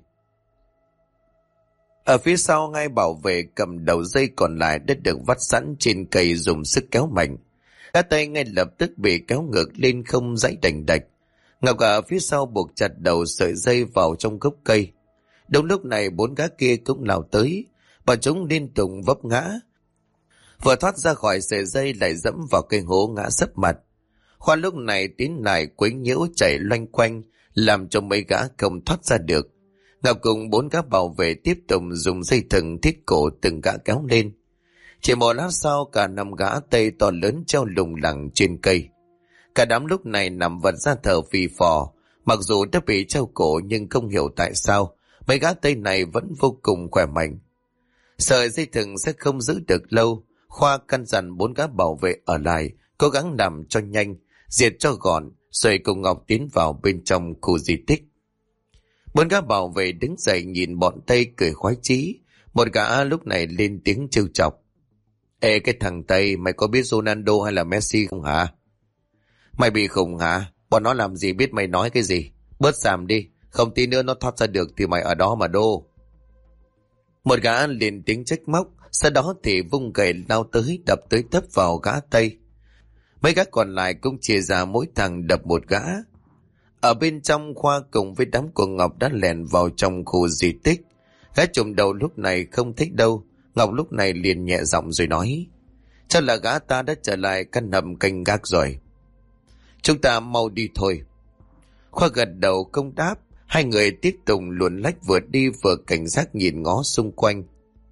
Ở phía sau, ngay bảo vệ cầm đầu dây còn lại đã được vắt sẵn trên cây, dùng sức kéo mạnh. Gã Tây ngay lập tức bị kéo ngược lên không dãy đành đạch. Ngọc ở phía sau buộc chặt đầu sợi dây vào trong gốc cây. Đúng lúc này 4 gã kia cũng lao tới, bọn chúng liên tục vấp ngã. Vừa thoát ra khỏi sợi dây lại dẫm vào cây hố ngã sấp mặt. Khoa lúc này tiến lại quấy nhiễu chạy loanh quanh, làm cho mấy gã không thoát ra được. Ngọc cùng 4 gã bảo vệ tiếp tục dùng dây thừng thít cổ từng gã kéo lên. Chỉ một lát sau, cả 5 gã Tây to lớn treo lủng lẳng trên cây. Cả đám lúc này nằm vật ra thở phì phò. Mặc dù đã bị treo cổ nhưng không hiểu tại sao mấy gã Tây này vẫn vô cùng khỏe mạnh. Sợi dây thừng sẽ không giữ được lâu. Khoa căn dặn 4 gã bảo vệ ở lại, cố gắng làm cho nhanh, diệt cho gọn, rồi cùng Ngọc tiến vào bên trong khu di tích. 4 gã bảo vệ đứng dậy nhìn bọn Tây cười khoái chí. Một gã lúc này lên tiếng trêu chọc: ê cái thằng Tây, mày có biết Ronaldo hay là Messi không hả? Mày bị khùng hả? Bọn nó làm gì biết mày nói cái gì? Bớt xàm đi, không tí nữa nó thoát ra được thì mày ở đó mà đô. Một gã lên tiếng trách móc, sau đó thì vung gậy lao tới đập tới tấp vào gã Tây. Mấy gã còn lại cũng chia ra mỗi thằng đập một gã. Ở bên trong, Khoa cùng với đám của Ngọc đã lèn vào trong khu di tích. Gã trùm đầu lúc này không thích đâu. Ngọc lúc này liền nhẹ giọng rồi nói: chắc là gã ta đã trở lại căn hầm canh gác rồi. Chúng ta mau đi thôi. Khoa gật đầu không đáp. Hai người tiếp tục luồn lách vừa đi vừa cảnh giác nhìn ngó xung quanh.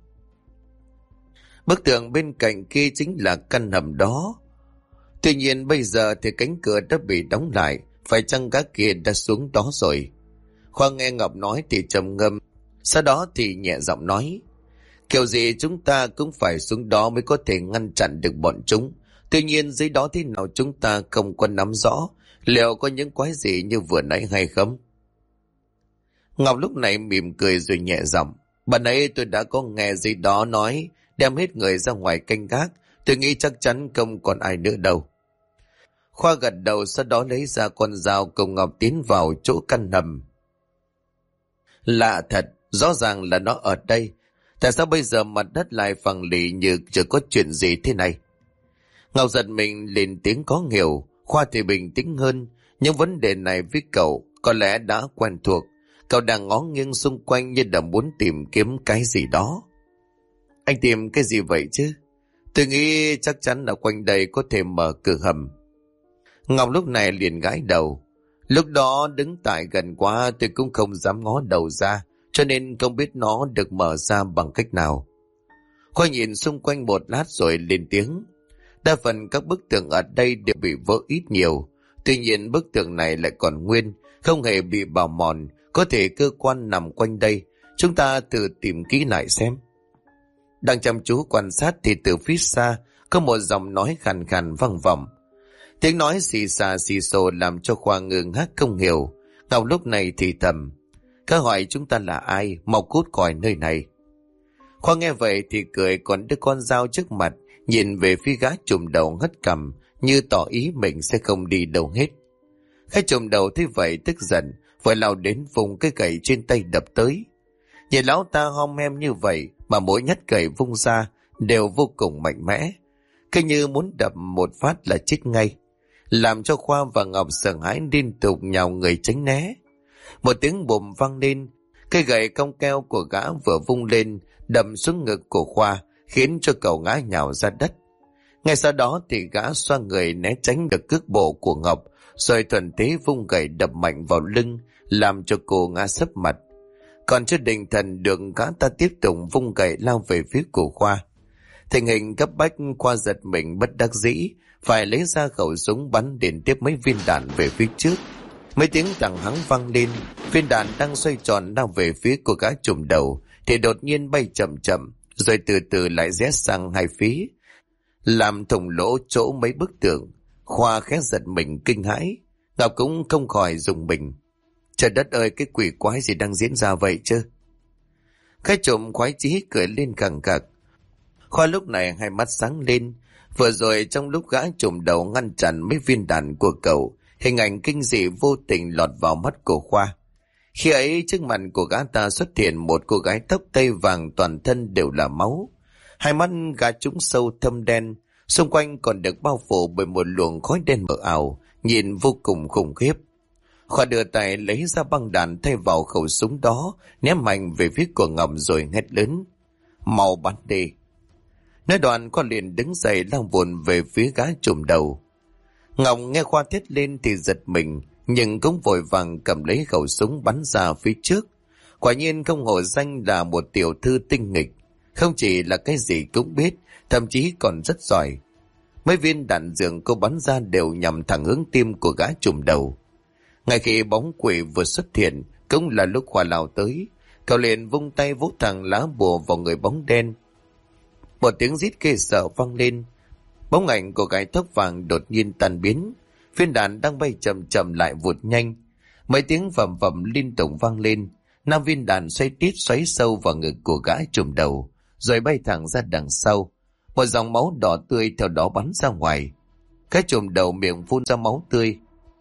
Bức tường bên cạnh kia chính là căn hầm đó. Tuy nhiên bây giờ thì cánh cửa đã bị đóng lại. Phải chăng gã kia đã xuống đó rồi? Khoa nghe Ngọc nói thì trầm ngâm, sau đó thì nhẹ giọng nói: kiểu gì chúng ta cũng phải xuống đó mới có thể ngăn chặn được bọn chúng. Tuy nhiên dưới đó thế nào chúng ta không có nắm rõ. Liệu có những quái gì như vừa nãy hay không? Ngọc lúc này mỉm cười rồi nhẹ giọng: bạn ấy tôi đã có nghe gì đó nói đem hết người ra ngoài canh gác. Tôi nghĩ chắc chắn không còn ai nữa đâu. Khoa gật đầu, sau đó lấy ra con dao cùng Ngọc tiến vào chỗ căn hầm. Lạ thật, rõ ràng là nó ở đây. Tại sao bây giờ mặt đất lại phẳng lì như chưa có chuyện gì thế này? Ngọc giật mình lên tiếng có hiểu. Khoa thì bình tĩnh hơn. Nhưng vấn đề này với cậu có lẽ đã quen thuộc. Cậu đang ngó nghiêng xung quanh như là muốn tìm kiếm cái gì đó. Anh tìm cái gì vậy chứ? Tôi nghĩ chắc chắn là quanh đây có thể mở cửa hầm. Ngọc lúc này liền gãi đầu. Lúc đó đứng tại gần quá tôi cũng không dám ngó đầu ra, cho nên không biết nó được mở ra bằng cách nào. Khoa nhìn xung quanh một lát rồi lên tiếng: đa phần các bức tường ở đây đều bị vỡ ít nhiều. Tuy nhiên bức tường này lại còn nguyên, không hề bị bào mòn. Có thể cơ quan nằm quanh đây. Chúng ta thử tìm kỹ lại xem. Đang chăm chú quan sát thì từ phía xa có một giọng nói khàn khàn vang vọng. Tiếng nói xì xà xì xồ làm cho Khoa ngơ ngác không hiểu. Ngọc lúc này thì thầm: các hỏi chúng ta là ai, mau cút khỏi nơi này. Khoa nghe vậy thì cười, còn đưa con dao trước mặt, nhìn về phía gã trùm đầu hất cằm, như tỏ ý mình sẽ không đi đâu hết. Gã trùm đầu thấy vậy tức giận, vội lao đến vùng cái gậy trên tay đập tới. Nhìn lão ta hom hem như vậy mà mỗi nhát gậy vung ra đều vô cùng mạnh mẽ, cứ như muốn đập một phát là chết ngay, làm cho Khoa và Ngọc sợ hãi liên tục nhào người tránh né. Một tiếng bùm vang lên, cây gậy cong keo của gã vừa vung lên đâm xuống ngực của Khoa, khiến cho cậu ngã nhào ra đất. Ngay sau đó thì gã xoa người né tránh được cước bộ của Ngọc, rồi thuận thế vung gậy đập mạnh vào lưng, làm cho cô ngã sấp mặt. Còn chưa định thần được, gã ta tiếp tục vung gậy lao về phía của Khoa. Tình hình cấp bách, Khoa giật mình bất đắc dĩ, phải lấy ra khẩu súng bắn liên tiếp mấy viên đạn về phía trước. Mấy tiếng đằng hắng vang lên, viên đạn đang xoay tròn lao về phía của gã trùm đầu thì đột nhiên bay chậm chậm, rồi từ từ lại rẽ sang hai phía, làm thủng lỗ chỗ mấy bức tường. Khoa khẽ giật mình kinh hãi, Ngọc cũng không khỏi rùng mình. Trời đất ơi, cái quỷ quái gì đang diễn ra vậy chứ? Cái trộm khoái chí cười lên khẳng khặc. Khoa lúc này hai mắt sáng lên. Vừa rồi trong lúc gã trùm đầu ngăn chặn mấy viên đạn của cậu, hình ảnh kinh dị vô tình lọt vào mắt của Khoa. Khi ấy trước mặt của gã ta xuất hiện một cô gái tóc tây vàng, toàn thân đều là máu. Hai mắt gã trũng sâu thâm đen, xung quanh còn được bao phủ bởi một luồng khói đen mờ ảo, nhìn vô cùng khủng khiếp. Khoa đưa tay lấy ra băng đạn thay vào khẩu súng đó, ném mạnh về phía của Ngọc rồi hét lớn: "Mau bắn đi!" Nói đoạn Khoa liền đứng dậy lao vụn về phía gã trùm đầu. Ngọc nghe Khoa thét lên thì giật mình, nhưng cũng vội vàng cầm lấy khẩu súng bắn ra phía trước. Quả nhiên không hổ danh là một tiểu thư tinh nghịch, không chỉ là cái gì cũng biết, thậm chí còn rất giỏi. Mấy viên đạn dường cô bắn ra đều nhằm thẳng hướng tim của gã trùm đầu. Ngay khi bóng quỷ vừa xuất hiện, cũng là lúc Khoa lao tới, cậu liền vung tay vỗ thẳng lá bùa vào người bóng đen. Một tiếng rít ghê sợ vang lên, bóng ảnh của gái tóc vàng đột nhiên tan biến, viên đạn đang bay chậm chậm lại vụt nhanh. Mấy tiếng vầm vầm liên tục vang lên, 5 viên đạn xoay tít xoáy sâu vào ngực của gã trùm đầu, rồi bay thẳng ra đằng sau. Một dòng máu đỏ tươi theo đó bắn ra ngoài. Cái trùm đầu miệng phun ra máu tươi.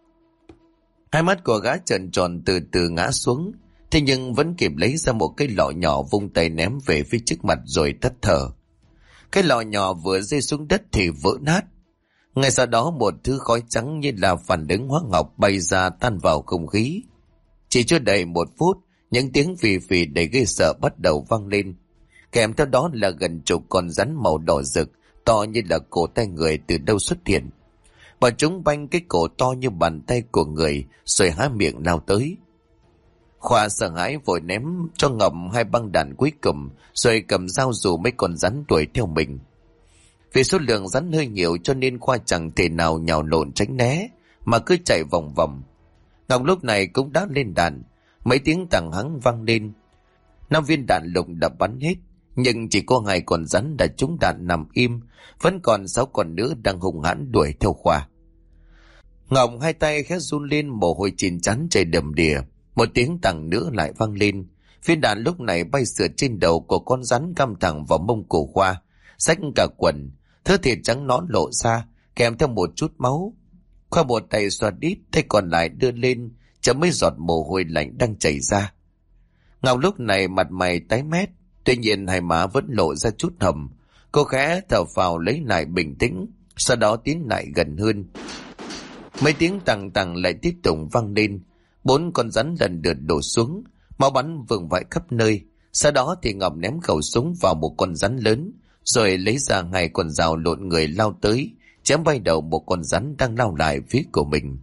Hai mắt của gã trợn tròn từ từ ngã xuống, thế nhưng vẫn kịp lấy ra một cái lọ nhỏ, vung tay ném về phía trước mặt rồi tắt thở. Cái lọ nhỏ vừa rơi xuống đất thì vỡ nát. Ngay sau đó một thứ khói trắng như là phản ứng hóa học bay ra tan vào không khí. Chỉ chưa đầy 1 phút, những tiếng phì phì đầy ghê sợ bắt đầu vang lên. Kèm theo đó là gần chục con rắn màu đỏ rực, to như là cổ tay người từ đâu xuất hiện. Bọn chúng banh cái cổ to như bàn tay của người, rồi há miệng lao tới. Khoa sợ hãi vội ném cho Ngọc 2 băng đạn cuối cùng, rồi cầm dao dụ mấy con rắn đuổi theo mình. Vì số lượng rắn hơi nhiều cho nên Khoa chẳng thể nào nhào lộn tránh né, mà cứ chạy vòng vòng. Ngọc lúc này cũng đã lên đạn, mấy tiếng tàng hắng vang lên. 5 viên đạn lục đã bắn hết, nhưng chỉ có 2 con rắn đã trúng đạn nằm im, vẫn còn 6 con nữa đang hung hãn đuổi theo Khoa. Ngọc hai tay khẽ run lên, mồ hôi chín chắn chảy đầm đìa. Một tiếng tàng nữa lại vang lên, viên đạn lúc này bay sượt trên đầu của con rắn, cắm thẳng vào mông của Khoa, xách cả quần, thớ thịt trắng nõn lộ ra, kèm theo một chút máu. Khoa một tay xoa đít, tay còn lại đưa lên chấm mấy giọt mồ hôi lạnh đang chảy ra. Ngọc lúc này mặt mày tái mét, tuy nhiên hai má vẫn lộ ra chút hầm. Cô khẽ thở phào lấy lại bình tĩnh, sau đó tiến lại gần hơn. Mấy tiếng tằng tằng lại tiếp tục vang lên, 4 con rắn lần lượt đổ xuống, máu bắn vương vãi khắp nơi. Sau đó thì Ngọc ném khẩu súng vào một con rắn lớn, rồi lấy ra 2 con dao lộn người lao tới, chém bay đầu một con rắn đang lao lại phía của mình.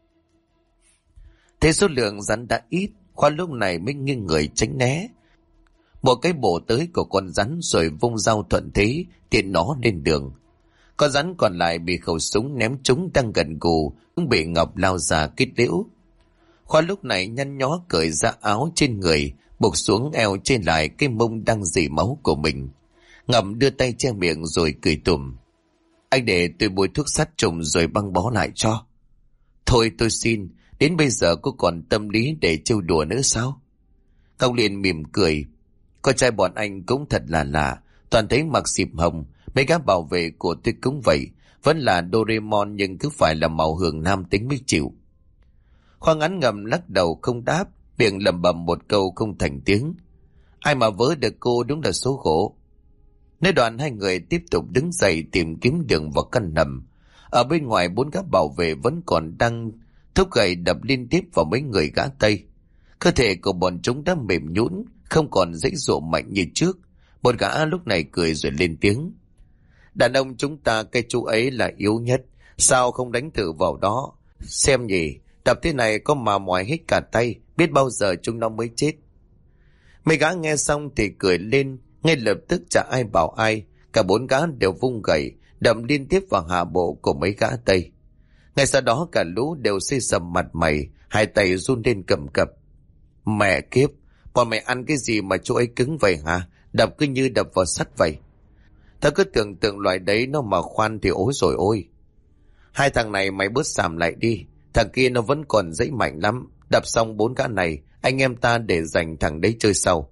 Thế số lượng rắn đã ít, Khoa lúc này mới nghiêng người tránh né. Một cái bổ tới của con rắn rồi vung dao thuận thế tiện nó lên đường. Con rắn còn lại bị khẩu súng ném trúng đang gần gù, cũng bị Ngọc lao ra kết liễu. Khoa lúc này nhăn nhó cởi ra áo trên người, buộc xuống eo trên lại cái mông đang dỉ máu của mình. Ngọc đưa tay che miệng rồi cười tủm: "Anh để tôi bôi thuốc sát trùng rồi băng bó lại cho." "Thôi tôi xin, đến bây giờ cô còn tâm lý để trêu đùa nữa sao?" Ngọc liền mỉm cười: Con trai bọn anh cũng thật là lạ, toàn thấy mặc xịp hồng. Mấy gã bảo vệ của tôi cũng vậy, vẫn là Doraemon nhưng cứ phải là màu hường nam tính mới chịu. Khoa ngắn ngầm lắc đầu không đáp, miệng lẩm bẩm một câu không thành tiếng. Ai mà vớ được cô đúng là số khổ. Nói đoạn hai người tiếp tục đứng dậy tìm kiếm đường vào căn hầm. Ở bên ngoài 4 gã bảo vệ vẫn còn đang thúc gậy đập liên tiếp vào mấy người gã Tây. Cơ thể của bọn chúng đã mềm nhũn, không còn dãy dụa mạnh như trước. Một gã lúc này cười rồi lên tiếng. Đàn ông chúng ta cái chú ấy là yếu nhất, sao không đánh thử vào đó? Xem nhỉ, đập thế này có mà mỏi hết cả tay, biết bao giờ chúng nó mới chết. Mấy gã nghe xong thì cười lên, ngay lập tức chả ai bảo ai, cả 4 gã đều vung gậy, đập liên tiếp vào hạ bộ của mấy gã Tây. Ngay sau đó cả lũ đều xây sầm mặt mày, hai tay run lên cầm cập. Mẹ kiếp, bọn mày ăn cái gì mà chỗ ấy cứng vậy hả? Đập cứ như đập vào sắt vậy. Tao cứ tưởng tượng loại đấy nó mà khoan thì ối rồi ôi. Hai thằng này mày bớt xàm lại đi, thằng kia nó vẫn còn dãy mạnh lắm. Đập xong 4 gã này, anh em ta để dành thằng đấy chơi sau.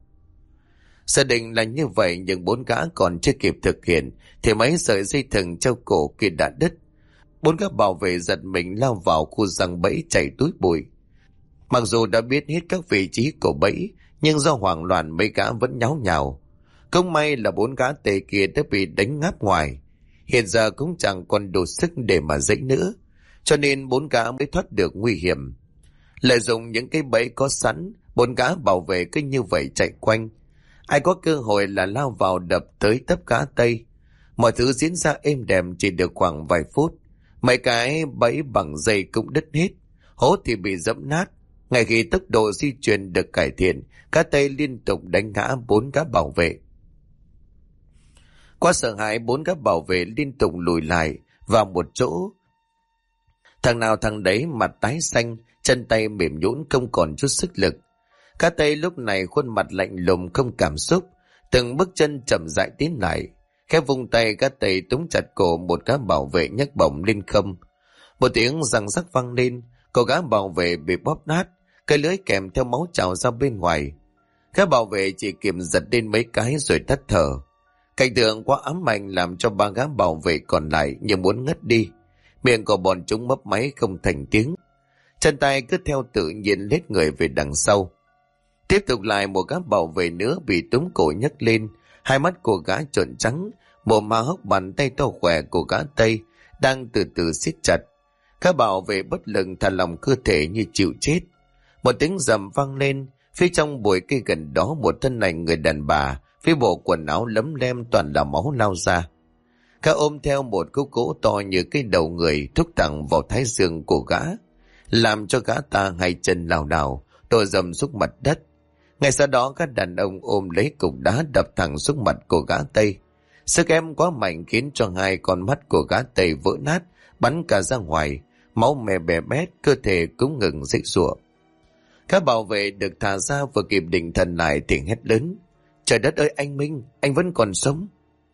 Gia đình là như vậy, nhưng 4 gã còn chưa kịp thực hiện thì mấy sợi dây thừng treo cổ kia đã đứt. 4 gã bảo vệ giật mình lao vào khu giăng bẫy chạy túi bụi. Mặc dù đã biết hết các vị trí của bẫy, nhưng do hoảng loạn mấy gã vẫn nháo nhào. Không may là 4 gã Tây kia đã bị đánh ngáp ngoài, hiện giờ cũng chẳng còn đủ sức để mà dãy nữa, cho nên 4 gã mới thoát được nguy hiểm. Lợi dụng những cái bẫy có sẵn, 4 gã bảo vệ cứ như vậy chạy quanh. Ai có cơ hội là lao vào đập tới tấp gã Tây. Mọi thứ diễn ra êm đềm chỉ được khoảng vài phút. Mấy cái bẫy bằng dây cũng đứt hết, hố thì bị dẫm nát. Ngay khi tốc độ di chuyển được cải thiện, gã Tây liên tục đánh ngã 4 gã bảo vệ. Quá sợ hãi, 4 gã bảo vệ liên tục lùi lại vào một chỗ. Thằng nào thằng đấy mặt tái xanh, chân tay mềm nhũn không còn chút sức lực. Gã Tây lúc này khuôn mặt lạnh lùng không cảm xúc, từng bước chân chậm rãi tiến lại. Khẽ vung tay, gã Tây túm chặt cổ một gã bảo vệ nhấc bổng lên không. Một tiếng răng rắc vang lên, cổ gã bảo vệ bị bóp nát, cái lưỡi kèm theo máu trào ra bên ngoài. Gã bảo vệ chỉ kịp giật lên mấy cái rồi tắt thở. Cảnh tượng quá ám ảnh làm cho 3 gã bảo vệ còn lại như muốn ngất đi. Miệng của bọn chúng mấp máy không thành tiếng. Chân tay cứ theo tự nhiên lết người về đằng sau. Tiếp tục lại một gã bảo vệ nữa bị túm cổ nhấc lên. Hai mắt của gã trợn trắng, mồm há hốc, bàn tay to khỏe của gã Tây đang từ từ siết chặt. Các bảo vệ bất lực thả lỏng cơ thể như chịu chết. Một tiếng rầm vang lên, phía trong bụi cây gần đó một thân ảnh người đàn bà, phía bộ quần áo lấm lem toàn là máu lao ra. Các ôm theo một khúc gỗ to như cái đầu người thúc thẳng vào thái dương của gã, làm cho gã ta hai chân lảo đảo, đổ dầm xuống mặt đất. Ngay sau đó các đàn ông ôm lấy cục đá đập thẳng xuống mặt của gã Tây. Sức ép quá mạnh khiến cho hai con mắt của gã Tây vỡ nát, bắn cả ra ngoài, máu me bè bét, cơ thể cũng ngừng giãy giụa. Các bảo vệ được thả ra vừa kịp định thần lại thì hét lớn: Trời đất ơi anh Minh, anh vẫn còn sống.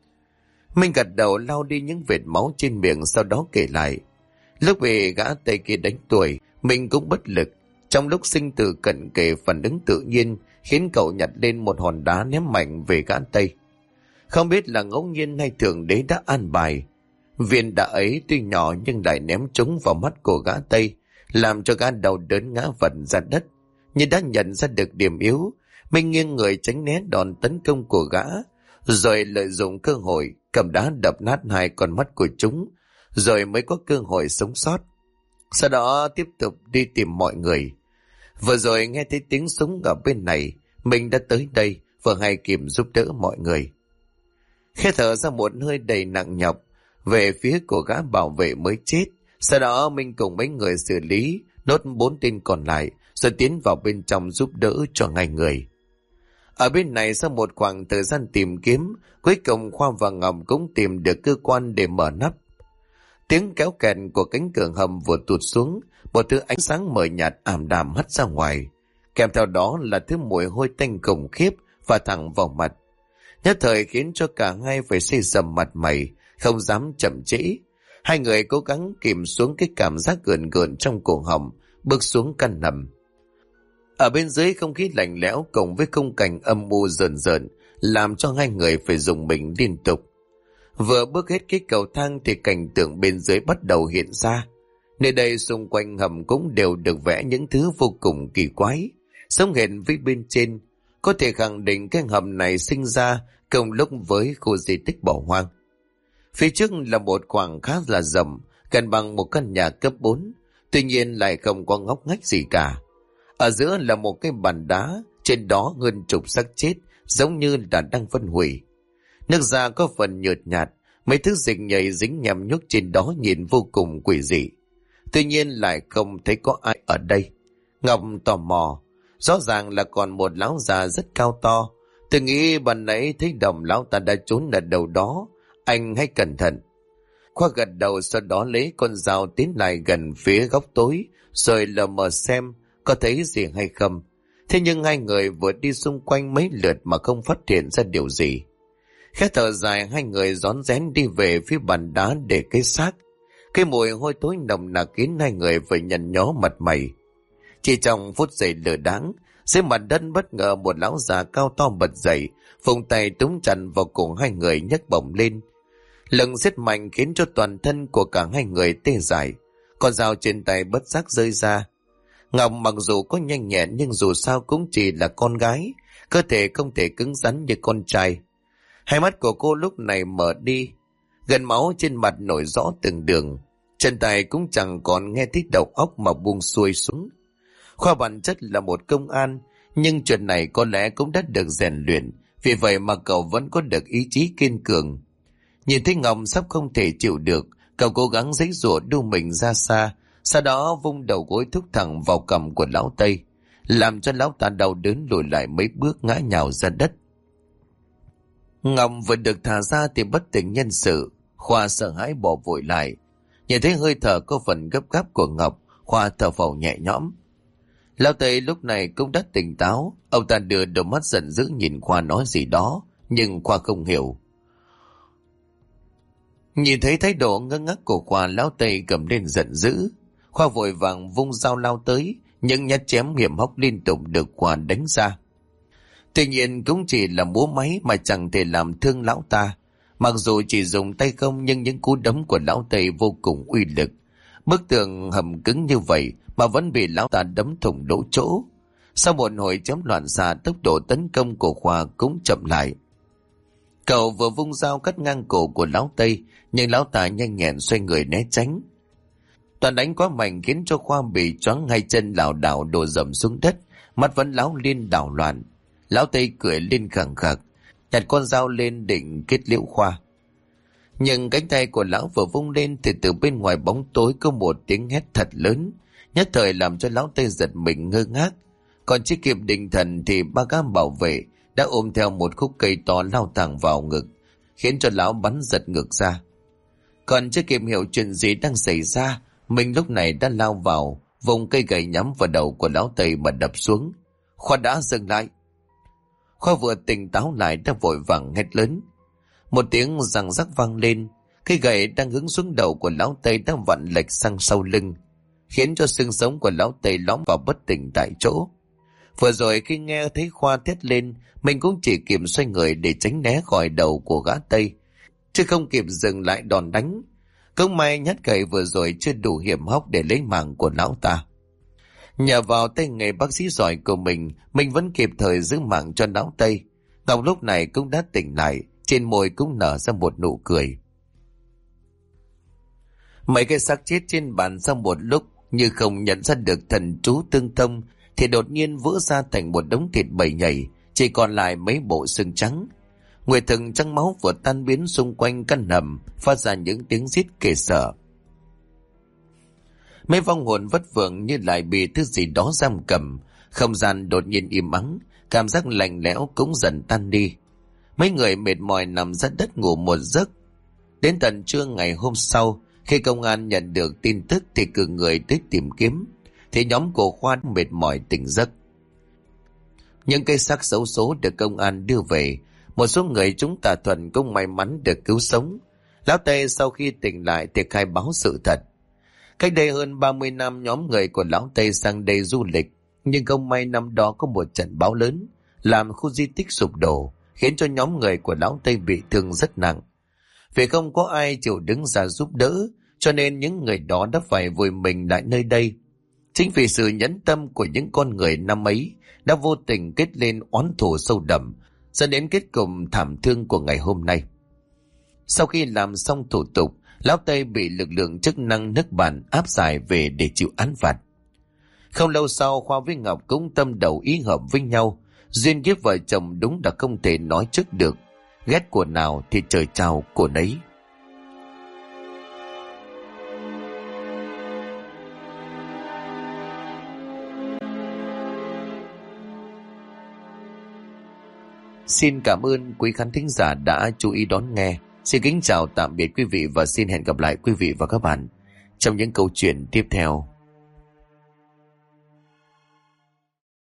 Minh gật đầu lau đi những vệt máu trên miệng, sau đó kể lại. Lúc bị gã Tây kia đánh tuổi, mình cũng bất lực. Trong lúc sinh tử cận kề, phản ứng tự nhiên khiến cậu nhặt lên một hòn đá ném mạnh về gã Tây. Không biết là ngẫu nhiên hay thượng đế đã an bài. Viên đá ấy tuy nhỏ nhưng lại ném trúng vào mắt của gã Tây, làm cho gã đau đớn ngã vật ra đất. Nhưng đã nhận ra được điểm yếu, Minh nghiêng người tránh né đòn tấn công của gã, rồi lợi dụng cơ hội cầm đá đập nát hai con mắt của chúng, rồi mới có cơ hội sống sót. Sau đó tiếp tục đi tìm mọi người. Vừa rồi nghe thấy tiếng súng ở bên này, mình đã tới đây vừa hay kịp giúp đỡ mọi người. Khẽ thở ra một hơi đầy nặng nhọc, về phía của gã bảo vệ mới chết. Sau đó mình cùng mấy người xử lý nốt 4 tên còn lại, rồi tiến vào bên trong giúp đỡ cho ngay người. Ở bên này sau một khoảng thời gian tìm kiếm, cuối cùng Khoa và Ngọc cũng tìm được cơ quan để mở nắp. Tiếng kéo kẹt của cánh cửa hầm vừa tụt xuống, một thứ ánh sáng mờ nhạt ảm đạm hắt ra ngoài, kèm theo đó là thứ mùi hôi tanh khủng khiếp và thẳng vào mặt. Nhất thời khiến cho cả hai phải xây sầm mặt mày, không dám chậm trễ. Hai người cố gắng kìm xuống cái cảm giác gợn gợn trong cổ họng, bước xuống căn hầm. Ở bên dưới không khí lạnh lẽo cộng với khung cảnh âm u rợn rợn làm cho hai người phải dùng mình liên tục. Vừa bước hết cái cầu thang thì cảnh tượng bên dưới bắt đầu hiện ra. Nơi đây xung quanh hầm cũng đều được vẽ những thứ vô cùng kỳ quái, giống hệt với bên trên. Có thể khẳng định cái hầm này sinh ra cùng lúc với khu di tích bỏ hoang. Phía trước là một khoảng khá là rộng, gần bằng một căn nhà cấp 4, tuy nhiên lại không có ngóc ngách gì cả. Ở giữa là một cái bàn đá, trên đó hơn chục xác chết, giống như là đang phân hủy. Nước da có phần nhợt nhạt, mấy thứ dịch nhầy dính nhằm nhúc trên đó nhìn vô cùng quỷ dị. Tuy nhiên lại không thấy có ai ở đây. Ngọc tò mò, rõ ràng là còn một lão già rất cao to. Tôi nghĩ ban nãy thấy Đồng lão ta đã trốn ở đâu đó, anh hãy cẩn thận. Khoa gật đầu, sau đó lấy con dao tiến lại gần phía góc tối, rồi lờ mờ xem có thấy gì hay không. Thế nhưng hai người vừa đi xung quanh mấy lượt mà không phát hiện ra điều gì. Khẽ thở dài, hai người rón rén đi về phía bàn đá để cái xác. Cái mùi hôi tối nồng nặc khiến hai người phải nhăn nhó mặt mày. Chỉ trong phút giây lờ đáng, dưới mặt đất bất ngờ một lão già cao to bật dậy, vùng tay túm chặt vào cổ hai người nhấc bổng lên. Lực siết mạnh khiến cho toàn thân của cả hai người tê dại. Con dao trên tay bất giác rơi ra. Ngọc mặc dù có nhanh nhẹn nhưng dù sao cũng chỉ là con gái, cơ thể không thể cứng rắn như con trai. Hai mắt của cô lúc này mở đi, gần máu trên mặt nổi rõ từng đường. Chân tay cũng chẳng còn nghe thấy đầu óc mà buông xuôi xuống. Khoa bản chất là một công an, nhưng chuyện này có lẽ cũng đã được rèn luyện, vì vậy mà cậu vẫn có được ý chí kiên cường. Nhìn thấy Ngọc sắp không thể chịu được, cậu cố gắng giãy giụa đu mình ra xa, sau đó vung đầu gối thúc thẳng vào cằm của lão Tây, làm cho lão ta đau đớn lùi lại mấy bước ngã nhào ra đất. Ngọc vừa được thả ra thì bất tỉnh nhân sự. Khoa sợ hãi bỏ vội lại. Nhìn thấy hơi thở có phần gấp gáp của Ngọc, Khoa thở phào nhẹ nhõm. Lão Tây lúc này cũng đã tỉnh táo. Ông ta đưa đôi mắt giận dữ nhìn Khoa nói gì đó, nhưng Khoa không hiểu. Nhìn thấy thái độ ngơ ngác của Khoa, lão Tây cầm lên giận dữ. Khoa vội vàng vung dao lao tới, những nhát chém hiểm hóc liên tục được Khoa đánh ra. Tuy nhiên cũng chỉ là múa máy mà chẳng thể làm thương lão ta. Mặc dù chỉ dùng tay không nhưng những cú đấm của lão Tây vô cùng uy lực. Bức tường hầm cứng như vậy mà vẫn bị lão ta đấm thủng lỗ chỗ. Sau một hồi chém loạn xạ, tốc độ tấn công của Khoa cũng chậm lại. Cậu vừa vung dao cắt ngang cổ của lão Tây, nhưng lão ta nhanh nhẹn xoay người né tránh. Toàn đánh quá mạnh khiến cho Khoa bị choáng, hai chân lảo đảo đổ dầm xuống đất, mắt vẫn láo liên đảo loạn. Lão Tây cười lên khẳng khặc, nhặt con dao lên định kết liễu Khoa. Nhưng cánh tay của lão vừa vung lên thì từ bên ngoài bóng tối có một tiếng hét thật lớn, nhất thời làm cho lão Tây giật mình ngơ ngác. Còn chưa kịp định thần thì ba gã bảo vệ đã ôm theo một khúc cây to lao thẳng vào ngực, khiến cho lão bắn giật ngược ra. Còn chưa kịp hiểu chuyện gì đang xảy ra, mình lúc này đã lao vào, vùng cây gậy nhắm vào đầu của lão Tây mà đập xuống. Khoa đã dừng lại. Khoa vừa tỉnh táo lại đã vội vàng hét lớn. Một tiếng răng rắc vang lên, cây gậy đang hướng xuống đầu của lão Tây đang vặn lệch sang sau lưng, khiến cho xương sống của lão Tây lõm vào bất tỉnh tại chỗ. Vừa rồi khi nghe thấy Khoa thét lên, mình cũng chỉ kịp xoay người để tránh né khỏi đầu của gã Tây, chứ không kịp dừng lại đòn đánh. Cũng may nhát gậy vừa rồi chưa đủ hiểm hóc để lấy mạng của lão ta. Nhờ vào tay nghề bác sĩ giỏi của mình vẫn kịp thời giữ mạng cho lão Tây. Ngọc lúc này cũng đã tỉnh lại, trên môi cũng nở ra một nụ cười. Mấy cái xác chết trên bàn sau một lúc như không nhận ra được thần chú tương thông thì đột nhiên vỡ ra thành một đống thịt bầy nhầy, chỉ còn lại mấy bộ xương trắng. Nguyệt thần trắng máu vừa tan biến xung quanh căn hầm, phát ra những tiếng rít kề sợ. Mấy vong hồn vất vưởng như lại bị thứ gì đó giam cầm, không gian đột nhiên im ắng, cảm giác lạnh lẽo cũng dần tan đi. Mấy người mệt mỏi nằm ra đất ngủ một giấc. Đến tận trưa ngày hôm sau, khi công an nhận được tin tức thì cử người tới tìm kiếm, thì nhóm của Khoa mệt mỏi tỉnh giấc. Những cây xác xấu số được công an đưa về, một số người chúng tà thuần cũng may mắn được cứu sống. Lão Tây sau khi tỉnh lại thì khai báo sự thật. Cách đây hơn 30 năm, nhóm người của Lão Tây sang đây du lịch. Nhưng không may năm đó có một trận bão lớn làm khu di tích sụp đổ, khiến cho nhóm người của lão Tây bị thương rất nặng. Vì không có ai chịu đứng ra giúp đỡ, cho nên những người đó đã phải vùi mình lại nơi đây. Chính vì sự nhẫn tâm của những con người năm ấy đã vô tình kết lên oán thù sâu đậm, dẫn đến kết cục thảm thương của ngày hôm nay. Sau khi làm xong thủ tục, lão Tây bị lực lượng chức năng nước bạn áp giải về để chịu án phạt. Không lâu sau, Khoa với Ngọc cũng tâm đầu ý hợp với nhau. Duyên kiếp vợ chồng đúng là không thể nói trước được. Ghét của nào thì trời chào của nấy. Xin cảm ơn quý khán thính giả đã chú ý đón nghe. Xin kính chào tạm biệt quý vị và xin hẹn gặp lại quý vị và các bạn trong những câu chuyện tiếp theo.